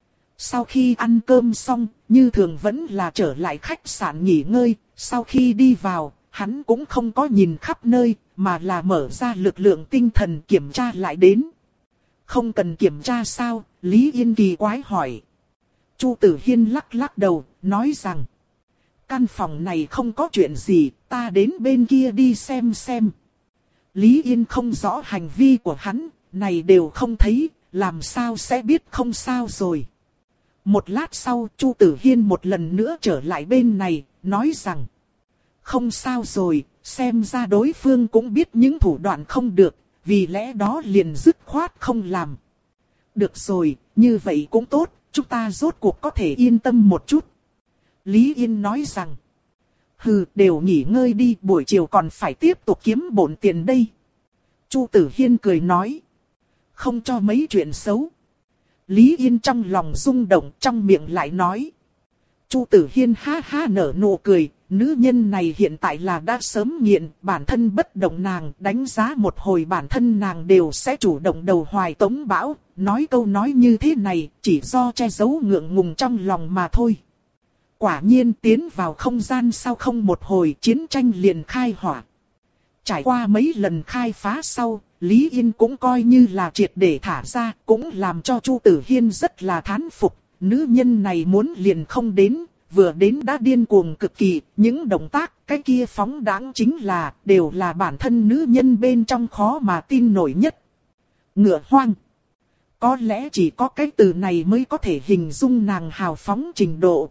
Sau khi ăn cơm xong, như thường vẫn là trở lại khách sạn nghỉ ngơi, sau khi đi vào, hắn cũng không có nhìn khắp nơi, mà là mở ra lực lượng tinh thần kiểm tra lại đến. Không cần kiểm tra sao? Lý Yên kỳ quái hỏi. Chu Tử Hiên lắc lắc đầu, nói rằng. Căn phòng này không có chuyện gì, ta đến bên kia đi xem xem. Lý Yên không rõ hành vi của hắn, này đều không thấy, làm sao sẽ biết không sao rồi. Một lát sau, Chu Tử Hiên một lần nữa trở lại bên này, nói rằng, không sao rồi, xem ra đối phương cũng biết những thủ đoạn không được, vì lẽ đó liền dứt khoát không làm. Được rồi, như vậy cũng tốt, chúng ta rốt cuộc có thể yên tâm một chút. Lý Yên nói rằng, hừ, đều nghỉ ngơi đi, buổi chiều còn phải tiếp tục kiếm bộn tiền đây. Chu Tử Hiên cười nói, không cho mấy chuyện xấu. Lý Yên trong lòng rung động, trong miệng lại nói. Chu Tử Hiên ha ha nở nụ cười, nữ nhân này hiện tại là đã sớm nghiện, bản thân bất động nàng, đánh giá một hồi bản thân nàng đều sẽ chủ động đầu hoài tống bão, nói câu nói như thế này, chỉ do che giấu ngượng ngùng trong lòng mà thôi. Quả nhiên tiến vào không gian sau không một hồi chiến tranh liền khai hỏa. Trải qua mấy lần khai phá sau, Lý Yên cũng coi như là triệt để thả ra, cũng làm cho Chu Tử Hiên rất là thán phục. Nữ nhân này muốn liền không đến, vừa đến đã điên cuồng cực kỳ, những động tác, cái kia phóng đãng chính là, đều là bản thân nữ nhân bên trong khó mà tin nổi nhất. Ngựa hoang. Có lẽ chỉ có cái từ này mới có thể hình dung nàng hào phóng trình độ.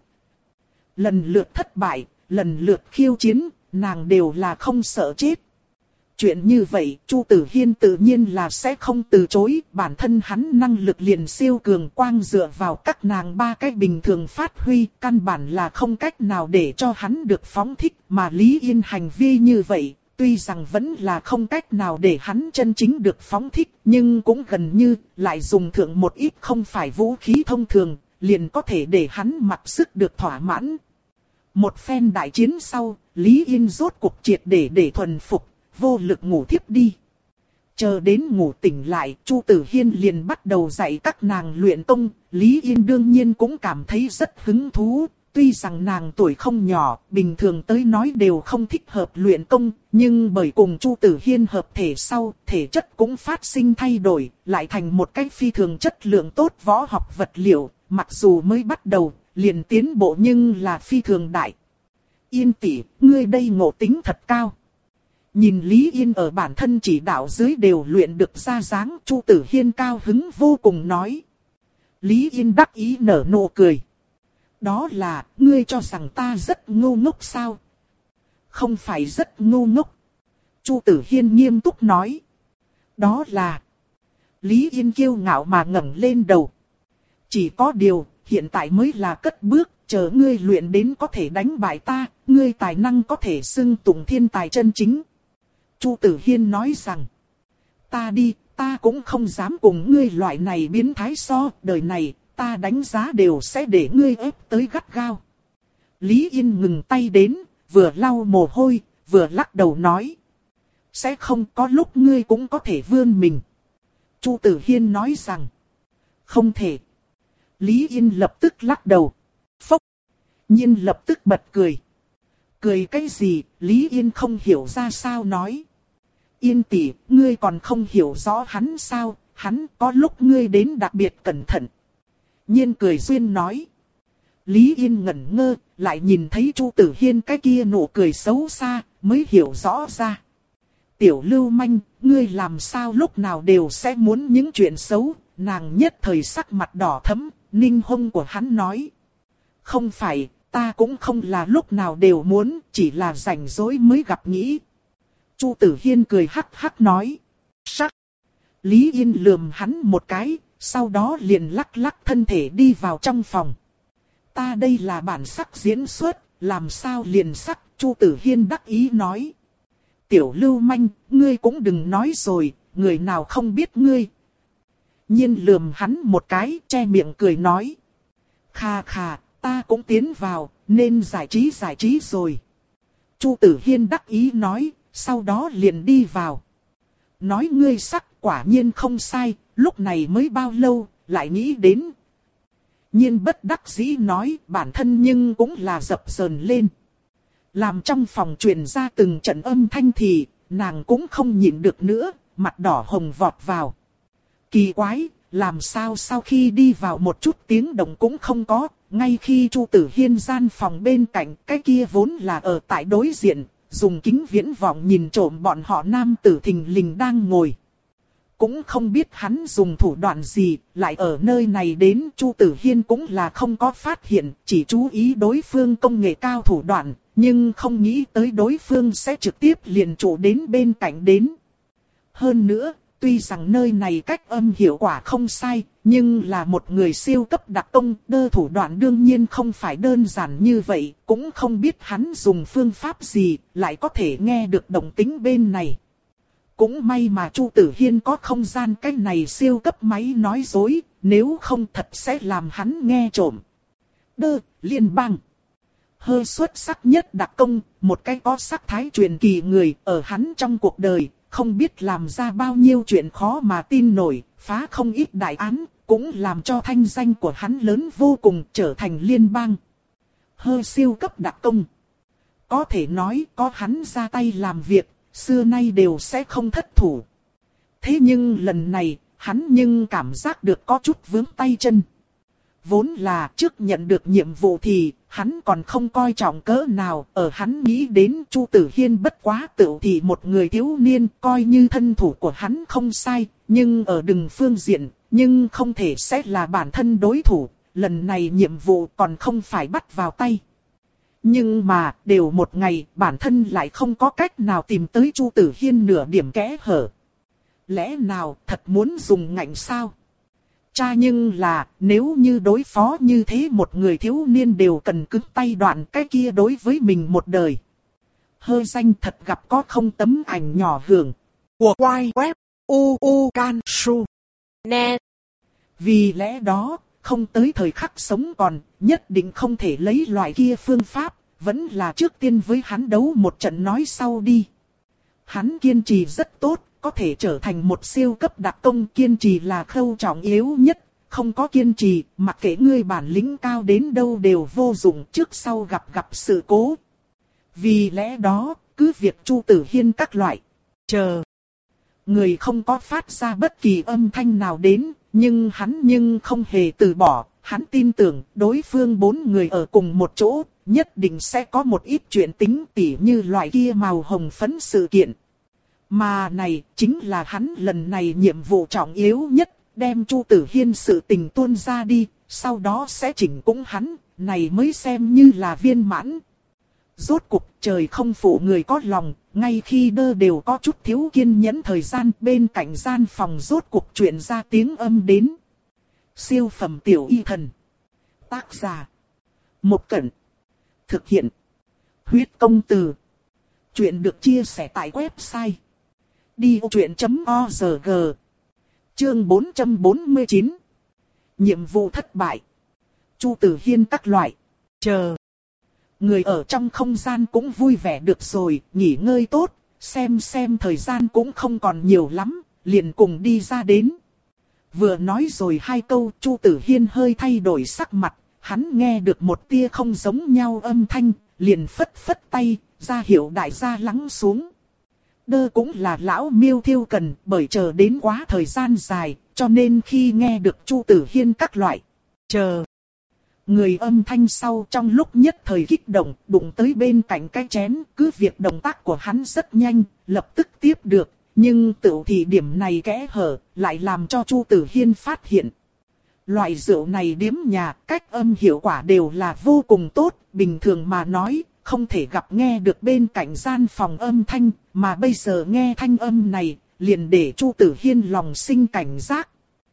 Lần lượt thất bại, lần lượt khiêu chiến, nàng đều là không sợ chết. Chuyện như vậy, Chu Tử Hiên tự nhiên là sẽ không từ chối, bản thân hắn năng lực liền siêu cường quang dựa vào các nàng ba cái bình thường phát huy, căn bản là không cách nào để cho hắn được phóng thích, mà Lý Yên hành vi như vậy, tuy rằng vẫn là không cách nào để hắn chân chính được phóng thích, nhưng cũng gần như, lại dùng thượng một ít không phải vũ khí thông thường, liền có thể để hắn mặc sức được thỏa mãn. Một phen đại chiến sau, Lý Yên rốt cuộc triệt để để thuần phục, vô lực ngủ thiếp đi. Chờ đến ngủ tỉnh lại, Chu Tử Hiên liền bắt đầu dạy các nàng luyện công, Lý Yên đương nhiên cũng cảm thấy rất hứng thú. Tuy rằng nàng tuổi không nhỏ, bình thường tới nói đều không thích hợp luyện công, nhưng bởi cùng Chu Tử Hiên hợp thể sau, thể chất cũng phát sinh thay đổi, lại thành một cái phi thường chất lượng tốt võ học vật liệu, mặc dù mới bắt đầu, liền tiến bộ nhưng là phi thường đại. Yên tỷ, ngươi đây ngộ tính thật cao. Nhìn Lý Yên ở bản thân chỉ đạo dưới đều luyện được ra dáng, Chu Tử Hiên cao hứng vô cùng nói. Lý Yên đắc ý nở nụ cười. Đó là, ngươi cho rằng ta rất ngu ngốc sao? Không phải rất ngu ngốc. Chu Tử Hiên nghiêm túc nói. Đó là... Lý Yên kiêu ngạo mà ngẩng lên đầu. Chỉ có điều, hiện tại mới là cất bước, chờ ngươi luyện đến có thể đánh bại ta, ngươi tài năng có thể xưng tụng thiên tài chân chính. Chu Tử Hiên nói rằng, ta đi, ta cũng không dám cùng ngươi loại này biến thái so, đời này, ta đánh giá đều sẽ để ngươi ép tới gắt gao. Lý Yên ngừng tay đến, vừa lau mồ hôi, vừa lắc đầu nói. Sẽ không có lúc ngươi cũng có thể vươn mình. Chu Tử Hiên nói rằng, không thể. Lý Yên lập tức lắc đầu. Phốc. Nhiên lập tức bật cười. Cười cái gì, Lý Yên không hiểu ra sao nói. Yên tỷ, ngươi còn không hiểu rõ hắn sao, hắn có lúc ngươi đến đặc biệt cẩn thận. Nhiên cười duyên nói. Lý Yên ngẩn ngơ, lại nhìn thấy Chu Tử Hiên cái kia nụ cười xấu xa, mới hiểu rõ ra. Tiểu lưu manh, ngươi làm sao lúc nào đều sẽ muốn những chuyện xấu, nàng nhất thời sắc mặt đỏ thẫm, ninh hông của hắn nói. Không phải, ta cũng không là lúc nào đều muốn, chỉ là rảnh rỗi mới gặp nghĩ. Chu Tử Hiên cười hắc hắc nói. Sắc. Lý Yên lườm hắn một cái, sau đó liền lắc lắc thân thể đi vào trong phòng. Ta đây là bản sắc diễn xuất, làm sao liền sắc, Chu Tử Hiên đắc ý nói. Tiểu lưu manh, ngươi cũng đừng nói rồi, người nào không biết ngươi. Nhiên lườm hắn một cái, che miệng cười nói. Khà khà, ta cũng tiến vào, nên giải trí giải trí rồi. Chu Tử Hiên đắc ý nói, sau đó liền đi vào. Nói ngươi sắc quả nhiên không sai, lúc này mới bao lâu, lại nghĩ đến. Nhiên bất đắc dĩ nói, bản thân nhưng cũng là dập dờn lên. Làm trong phòng truyền ra từng trận âm thanh thì, nàng cũng không nhịn được nữa, mặt đỏ hồng vọt vào. Kỳ quái, làm sao sau khi đi vào một chút tiếng động cũng không có, ngay khi Chu Tử Hiên gian phòng bên cạnh, cái kia vốn là ở tại đối diện, dùng kính viễn vọng nhìn trộm bọn họ nam tử thình lình đang ngồi. cũng không biết hắn dùng thủ đoạn gì, lại ở nơi này đến Chu Tử Hiên cũng là không có phát hiện, chỉ chú ý đối phương công nghệ cao thủ đoạn, nhưng không nghĩ tới đối phương sẽ trực tiếp liền trụ đến bên cạnh đến. Hơn nữa, tuy rằng nơi này cách âm hiệu quả không sai, nhưng là một người siêu cấp đặc công, đơ thủ đoạn đương nhiên không phải đơn giản như vậy, cũng không biết hắn dùng phương pháp gì, lại có thể nghe được động tĩnh bên này. Cũng may mà Chu Tử Hiên có không gian cái này siêu cấp máy nói dối, nếu không thật sẽ làm hắn nghe trộm. Đơ, liên bang. Hơi xuất sắc nhất đặc công, một cái có sắc thái truyền kỳ người ở hắn trong cuộc đời, không biết làm ra bao nhiêu chuyện khó mà tin nổi, phá không ít đại án, cũng làm cho thanh danh của hắn lớn vô cùng trở thành liên bang. Hơi siêu cấp đặc công. Có thể nói có hắn ra tay làm việc, xưa nay đều sẽ không thất thủ. Thế nhưng lần này, hắn nhưng cảm giác được có chút vướng tay chân. Vốn là trước nhận được nhiệm vụ thì, hắn còn không coi trọng cỡ nào, ở hắn nghĩ đến Chu Tử Hiên bất quá tự thì một người thiếu niên, coi như thân thủ của hắn không sai, nhưng ở đừng phương diện, nhưng không thể sẽ là bản thân đối thủ, lần này nhiệm vụ còn không phải bắt vào tay. Nhưng mà, đều một ngày, bản thân lại không có cách nào tìm tới Chu Tử Hiên nửa điểm kẽ hở. Lẽ nào thật muốn dùng ngạnh sao? Cha nhưng là, nếu như đối phó như thế một người thiếu niên đều cần cứng tay đoạn cái kia đối với mình một đời. Hơi danh thật gặp có không tấm ảnh nhỏ hưởng. Của quay web, u u can su. Nè. Vì lẽ đó, không tới thời khắc sống còn, nhất định không thể lấy loại kia phương pháp, vẫn là trước tiên với hắn đấu một trận nói sau đi. Hắn kiên trì rất tốt. Có thể trở thành một siêu cấp đặc công, kiên trì là khâu trọng yếu nhất, không có kiên trì, mặc kệ ngươi bản lĩnh cao đến đâu đều vô dụng, trước sau gặp gặp sự cố. Vì lẽ đó, cứ việc Chu Tử Hiên các loại, chờ. Người không có phát ra bất kỳ âm thanh nào đến, nhưng hắn nhưng không hề từ bỏ, hắn tin tưởng đối phương bốn người ở cùng một chỗ, nhất định sẽ có một ít chuyện tính tỉ như loại kia màu hồng phấn sự kiện. Mà này chính là hắn lần này nhiệm vụ trọng yếu nhất, đem Chu Tử Hiên sự tình tuôn ra đi, sau đó sẽ chỉnh cũng hắn, này mới xem như là viên mãn. Rốt cuộc trời không phụ người có lòng, ngay khi đơ đều có chút thiếu kiên nhẫn thời gian bên cạnh gian phòng rốt cuộc truyền ra tiếng âm đến. Siêu phẩm tiểu y thần. Tác giả. Một Cẩn. Thực hiện. Huyết công từ. Chuyện được chia sẻ tại website đi ô truyện chấm org. Chương bốn trăm bốn mươi chín. Nhiệm vụ thất bại. Chu Tử Hiên các loại. Chờ. Người ở trong không gian cũng vui vẻ được rồi, nghỉ ngơi tốt, xem xem thời gian cũng không còn nhiều lắm, liền cùng đi ra đến. Vừa nói rồi hai câu, Chu Tử Hiên hơi thay đổi sắc mặt, hắn nghe được một tia không giống nhau âm thanh, liền phất phất tay, ra hiệu đại gia lắng xuống. Đơ cũng là lão miêu thiêu cần, bởi chờ đến quá thời gian dài, cho nên khi nghe được Chu Tử Hiên các loại, chờ. Người âm thanh sau trong lúc nhất thời kích động, đụng tới bên cạnh cái chén, cứ việc động tác của hắn rất nhanh, lập tức tiếp được, nhưng tự thì điểm này kẽ hở, lại làm cho Chu Tử Hiên phát hiện. Loại rượu này điếm nhà, cách âm hiệu quả đều là vô cùng tốt, bình thường mà nói, không thể gặp nghe được bên cạnh gian phòng âm thanh, mà bây giờ nghe thanh âm này, liền để Chu Tử Hiên lòng sinh cảnh giác.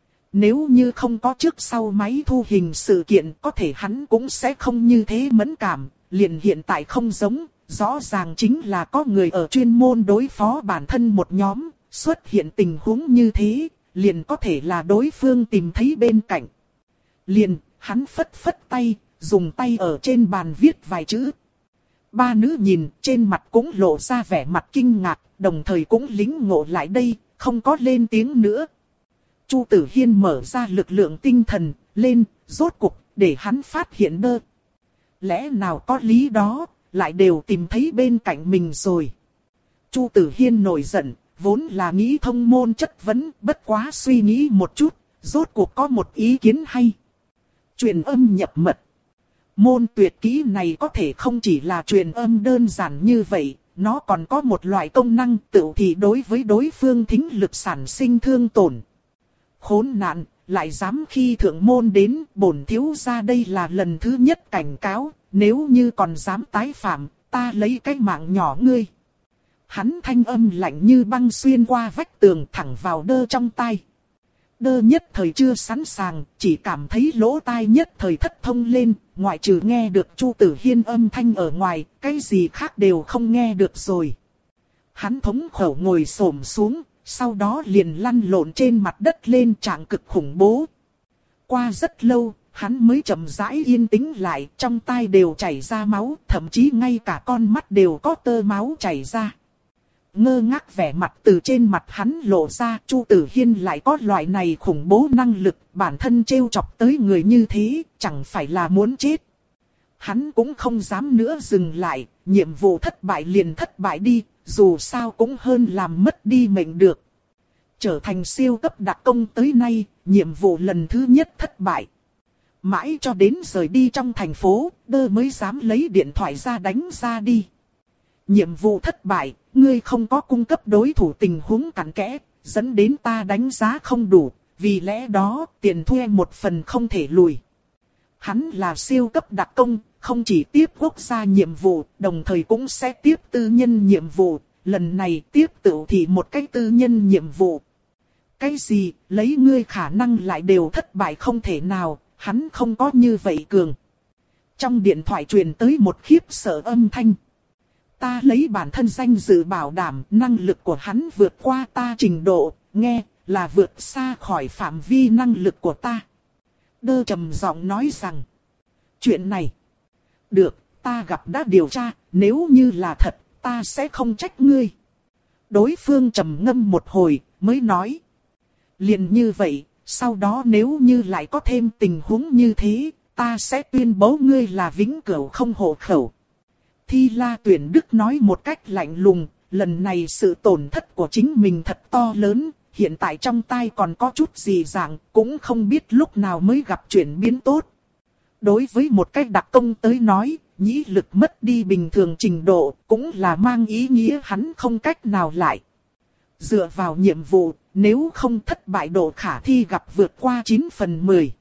Nếu như không có trước sau máy thu hình sự kiện, có thể hắn cũng sẽ không như thế mẫn cảm, liền hiện tại không giống, rõ ràng chính là có người ở chuyên môn đối phó bản thân một nhóm, xuất hiện tình huống như thế, liền có thể là đối phương tìm thấy bên cạnh. Liền, hắn phất phất tay, dùng tay ở trên bàn viết vài chữ. Ba nữ nhìn, trên mặt cũng lộ ra vẻ mặt kinh ngạc, đồng thời cũng lính ngộ lại đây, không có lên tiếng nữa. Chu Tử Hiên mở ra lực lượng tinh thần, lên, rốt cuộc, để hắn phát hiện đơ. Lẽ nào có lý đó, lại đều tìm thấy bên cạnh mình rồi. Chu Tử Hiên nổi giận, vốn là nghĩ thông môn chất vấn, bất quá suy nghĩ một chút, rốt cuộc có một ý kiến hay. Truyền âm nhập mật. Môn tuyệt kỹ này có thể không chỉ là truyền âm đơn giản như vậy, nó còn có một loại công năng tự thì đối với đối phương thính lực sản sinh thương tổn. Khốn nạn, lại dám khi thượng môn đến, bổn thiếu gia đây là lần thứ nhất cảnh cáo, nếu như còn dám tái phạm, ta lấy cái mạng nhỏ ngươi. Hắn thanh âm lạnh như băng xuyên qua vách tường thẳng vào Đơ trong tai. Đơ nhất thời chưa sẵn sàng, chỉ cảm thấy lỗ tai nhất thời thất thông lên, ngoại trừ nghe được Chu Tử Hiên âm thanh ở ngoài, cái gì khác đều không nghe được rồi. Hắn thống khổ ngồi xổm xuống, sau đó liền lăn lộn trên mặt đất lên trạng cực khủng bố. Qua rất lâu, hắn mới chậm rãi yên tĩnh lại, trong tai đều chảy ra máu, thậm chí ngay cả con mắt đều có tơ máu chảy ra. Ngơ ngác vẻ mặt từ trên mặt hắn lộ ra, Chu Tử Hiên lại có loại này khủng bố năng lực, bản thân trêu chọc tới người như thế, chẳng phải là muốn chết. Hắn cũng không dám nữa dừng lại, nhiệm vụ thất bại liền thất bại đi, dù sao cũng hơn làm mất đi mệnh được. Trở thành siêu cấp đặc công tới nay, nhiệm vụ lần thứ nhất thất bại. Mãi cho đến rời đi trong thành phố, Đơ mới dám lấy điện thoại ra đánh ra đi. Nhiệm vụ thất bại, ngươi không có cung cấp đối thủ tình huống cặn kẽ, dẫn đến ta đánh giá không đủ, vì lẽ đó tiền thuê một phần không thể lùi. Hắn là siêu cấp đặc công, không chỉ tiếp quốc gia nhiệm vụ, đồng thời cũng sẽ tiếp tư nhân nhiệm vụ, lần này tiếp tự thì một cách tư nhân nhiệm vụ. Cái gì, lấy ngươi khả năng lại đều thất bại không thể nào, hắn không có như vậy cường. Trong điện thoại truyền tới một khiếp sợ âm thanh. Ta lấy bản thân danh dự bảo đảm năng lực của hắn vượt qua ta trình độ, nghe, là vượt xa khỏi phạm vi năng lực của ta. Đơ trầm giọng nói rằng, chuyện này, được, ta gặp đã điều tra, nếu như là thật, ta sẽ không trách ngươi. Đối phương trầm ngâm một hồi, mới nói. Liền như vậy, sau đó nếu như lại có thêm tình huống như thế, ta sẽ tuyên bố ngươi là vĩnh cửu không hộ khẩu. Thi La Tuyển Đức nói một cách lạnh lùng, lần này sự tổn thất của chính mình thật to lớn, hiện tại trong tai còn có chút gì dạng, cũng không biết lúc nào mới gặp chuyển biến tốt. Đối với một cách đặc công tới nói, nhĩ lực mất đi bình thường trình độ, cũng là mang ý nghĩa hắn không cách nào lại. Dựa vào nhiệm vụ, nếu không thất bại độ khả thi gặp vượt qua chín phần mười.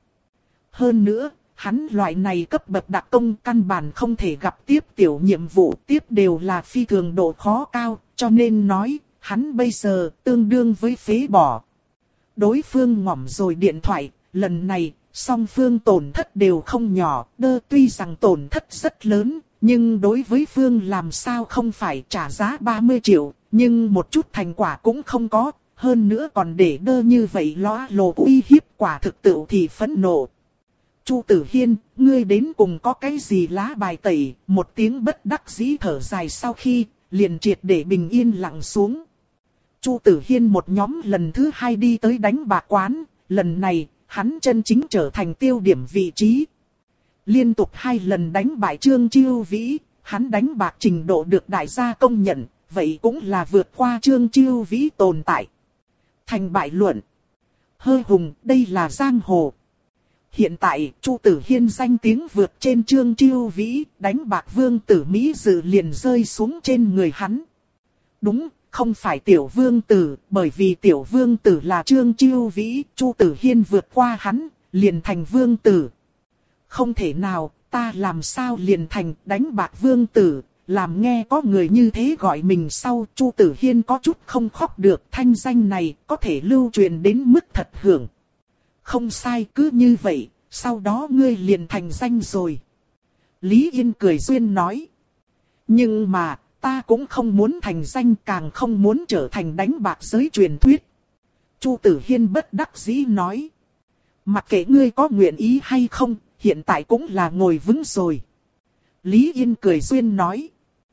Hơn nữa, hắn loại này cấp bậc đặc công căn bản không thể gặp tiếp tiểu nhiệm vụ, tiếp đều là phi thường độ khó cao, cho nên nói, hắn bây giờ tương đương với phế bỏ. Đối phương ngỏm rồi điện thoại, lần này, song phương tổn thất đều không nhỏ, Đơ tuy rằng tổn thất rất lớn, nhưng đối với phương làm sao không phải trả giá ba mươi triệu, nhưng một chút thành quả cũng không có, hơn nữa còn để Đơ như vậy lõa lồ uy hiếp quả thực tự thì phẫn nộ. Chu Tử Hiên, ngươi đến cùng có cái gì lá bài tẩy, một tiếng bất đắc dĩ thở dài sau khi, liền triệt để bình yên lặng xuống. Chu Tử Hiên một nhóm lần thứ hai đi tới đánh bạc quán, lần này, hắn chân chính trở thành tiêu điểm vị trí. Liên tục hai lần đánh bại Trương Chiêu Vĩ, hắn đánh bạc trình độ được đại gia công nhận, vậy cũng là vượt qua Trương Chiêu Vĩ tồn tại. Thành bại luận. Hơ hùng, đây là giang hồ. Hiện tại, Chu Tử Hiên danh tiếng vượt trên Trương Chiêu Vĩ, đánh bạc vương tử Mỹ Dự liền rơi xuống trên người hắn. Đúng, không phải tiểu vương tử, bởi vì tiểu vương tử là Trương Chiêu Vĩ, Chu Tử Hiên vượt qua hắn, liền thành vương tử. Không thể nào, ta làm sao liền thành đánh bạc vương tử, làm nghe có người như thế gọi mình sau, Chu Tử Hiên có chút không khóc được, thanh danh này có thể lưu truyền đến mức thật hưởng. Không sai, cứ như vậy, sau đó ngươi liền thành danh rồi. Lý Yên cười duyên nói. Nhưng mà, ta cũng không muốn thành danh, càng không muốn trở thành đánh bạc giới truyền thuyết. Chu Tử Hiên bất đắc dĩ nói. Mặc kệ ngươi có nguyện ý hay không, hiện tại cũng là ngồi vững rồi. Lý Yên cười duyên nói.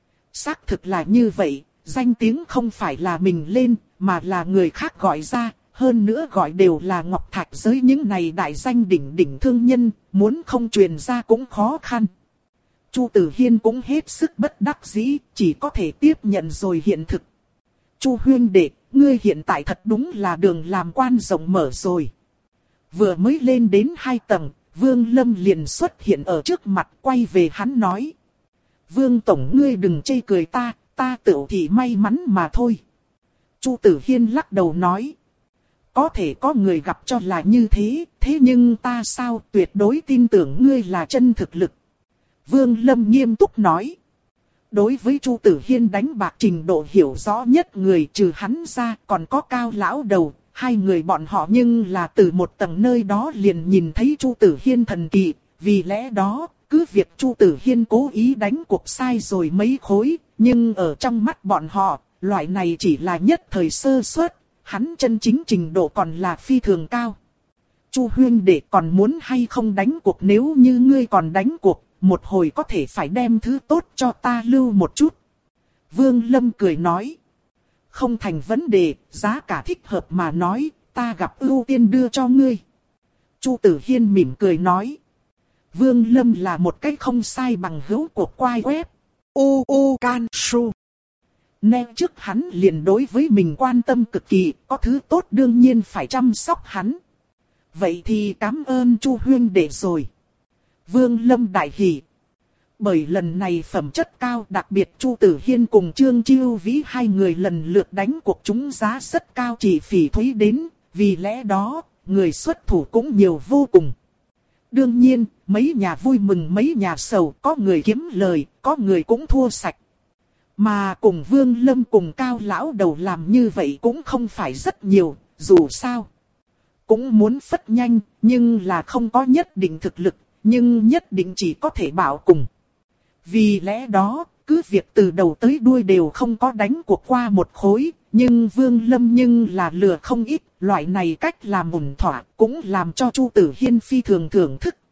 Xác thực là như vậy, danh tiếng không phải là mình lên, mà là người khác gọi ra. Hơn nữa gọi đều là ngọc thạch giới những này đại danh đỉnh đỉnh thương nhân, muốn không truyền ra cũng khó khăn. Chu Tử Hiên cũng hết sức bất đắc dĩ, chỉ có thể tiếp nhận rồi hiện thực. Chu huynh đệ, ngươi hiện tại thật đúng là đường làm quan rộng mở rồi. Vừa mới lên đến hai tầng, Vương Lâm liền xuất hiện ở trước mặt, quay về hắn nói. Vương Tổng ngươi đừng chê cười ta, ta tự thì may mắn mà thôi. Chu Tử Hiên lắc đầu nói. Có thể có người gặp cho là như thế, thế nhưng ta sao tuyệt đối tin tưởng ngươi là chân thực lực. Vương Lâm nghiêm túc nói. Đối với Chu Tử Hiên đánh bạc trình độ hiểu rõ nhất người trừ hắn ra còn có Cao lão đầu, hai người bọn họ nhưng là từ một tầng nơi đó liền nhìn thấy Chu Tử Hiên thần kỳ, vì lẽ đó, cứ việc Chu Tử Hiên cố ý đánh cuộc sai rồi mấy khối, nhưng ở trong mắt bọn họ, loại này chỉ là nhất thời sơ suất, hắn chân chính trình độ còn là phi thường cao. Chu huynh đệ còn muốn hay không đánh cuộc, nếu như ngươi còn đánh cuộc, một hồi có thể phải đem thứ tốt cho ta lưu một chút. Vương Lâm cười nói. Không thành vấn đề, giá cả thích hợp mà nói, ta gặp ưu tiên đưa cho ngươi. Chu Tử Hiên mỉm cười nói. Vương Lâm là một cái không sai bằng hữu của quai web. U U Can Su. Nên trước hắn liền đối với mình quan tâm cực kỳ, có thứ tốt đương nhiên phải chăm sóc hắn. Vậy thì cảm ơn Chu huynh đệ rồi. Vương Lâm đại hỉ. Bởi lần này phẩm chất cao, đặc biệt Chu Tử Hiên cùng Trương Chiêu Vĩ hai người lần lượt đánh cuộc trúng giá rất cao chỉ phỉ thúy đến, vì lẽ đó, người xuất thủ cũng nhiều vô cùng. Đương nhiên, mấy nhà vui mừng mấy nhà sầu, có người kiếm lời, có người cũng thua sạch. Mà cùng Vương Lâm cùng Cao lão đầu làm như vậy cũng không phải rất nhiều, dù sao. Cũng muốn phất nhanh, nhưng là không có nhất định thực lực, nhưng nhất định chỉ có thể bảo cùng. Vì lẽ đó, cứ việc từ đầu tới đuôi đều không có đánh cuộc qua một khối, nhưng Vương Lâm nhưng là lừa không ít, loại này cách làm ổn thỏa, cũng làm cho Chu Tử Hiên phi thường thưởng thức.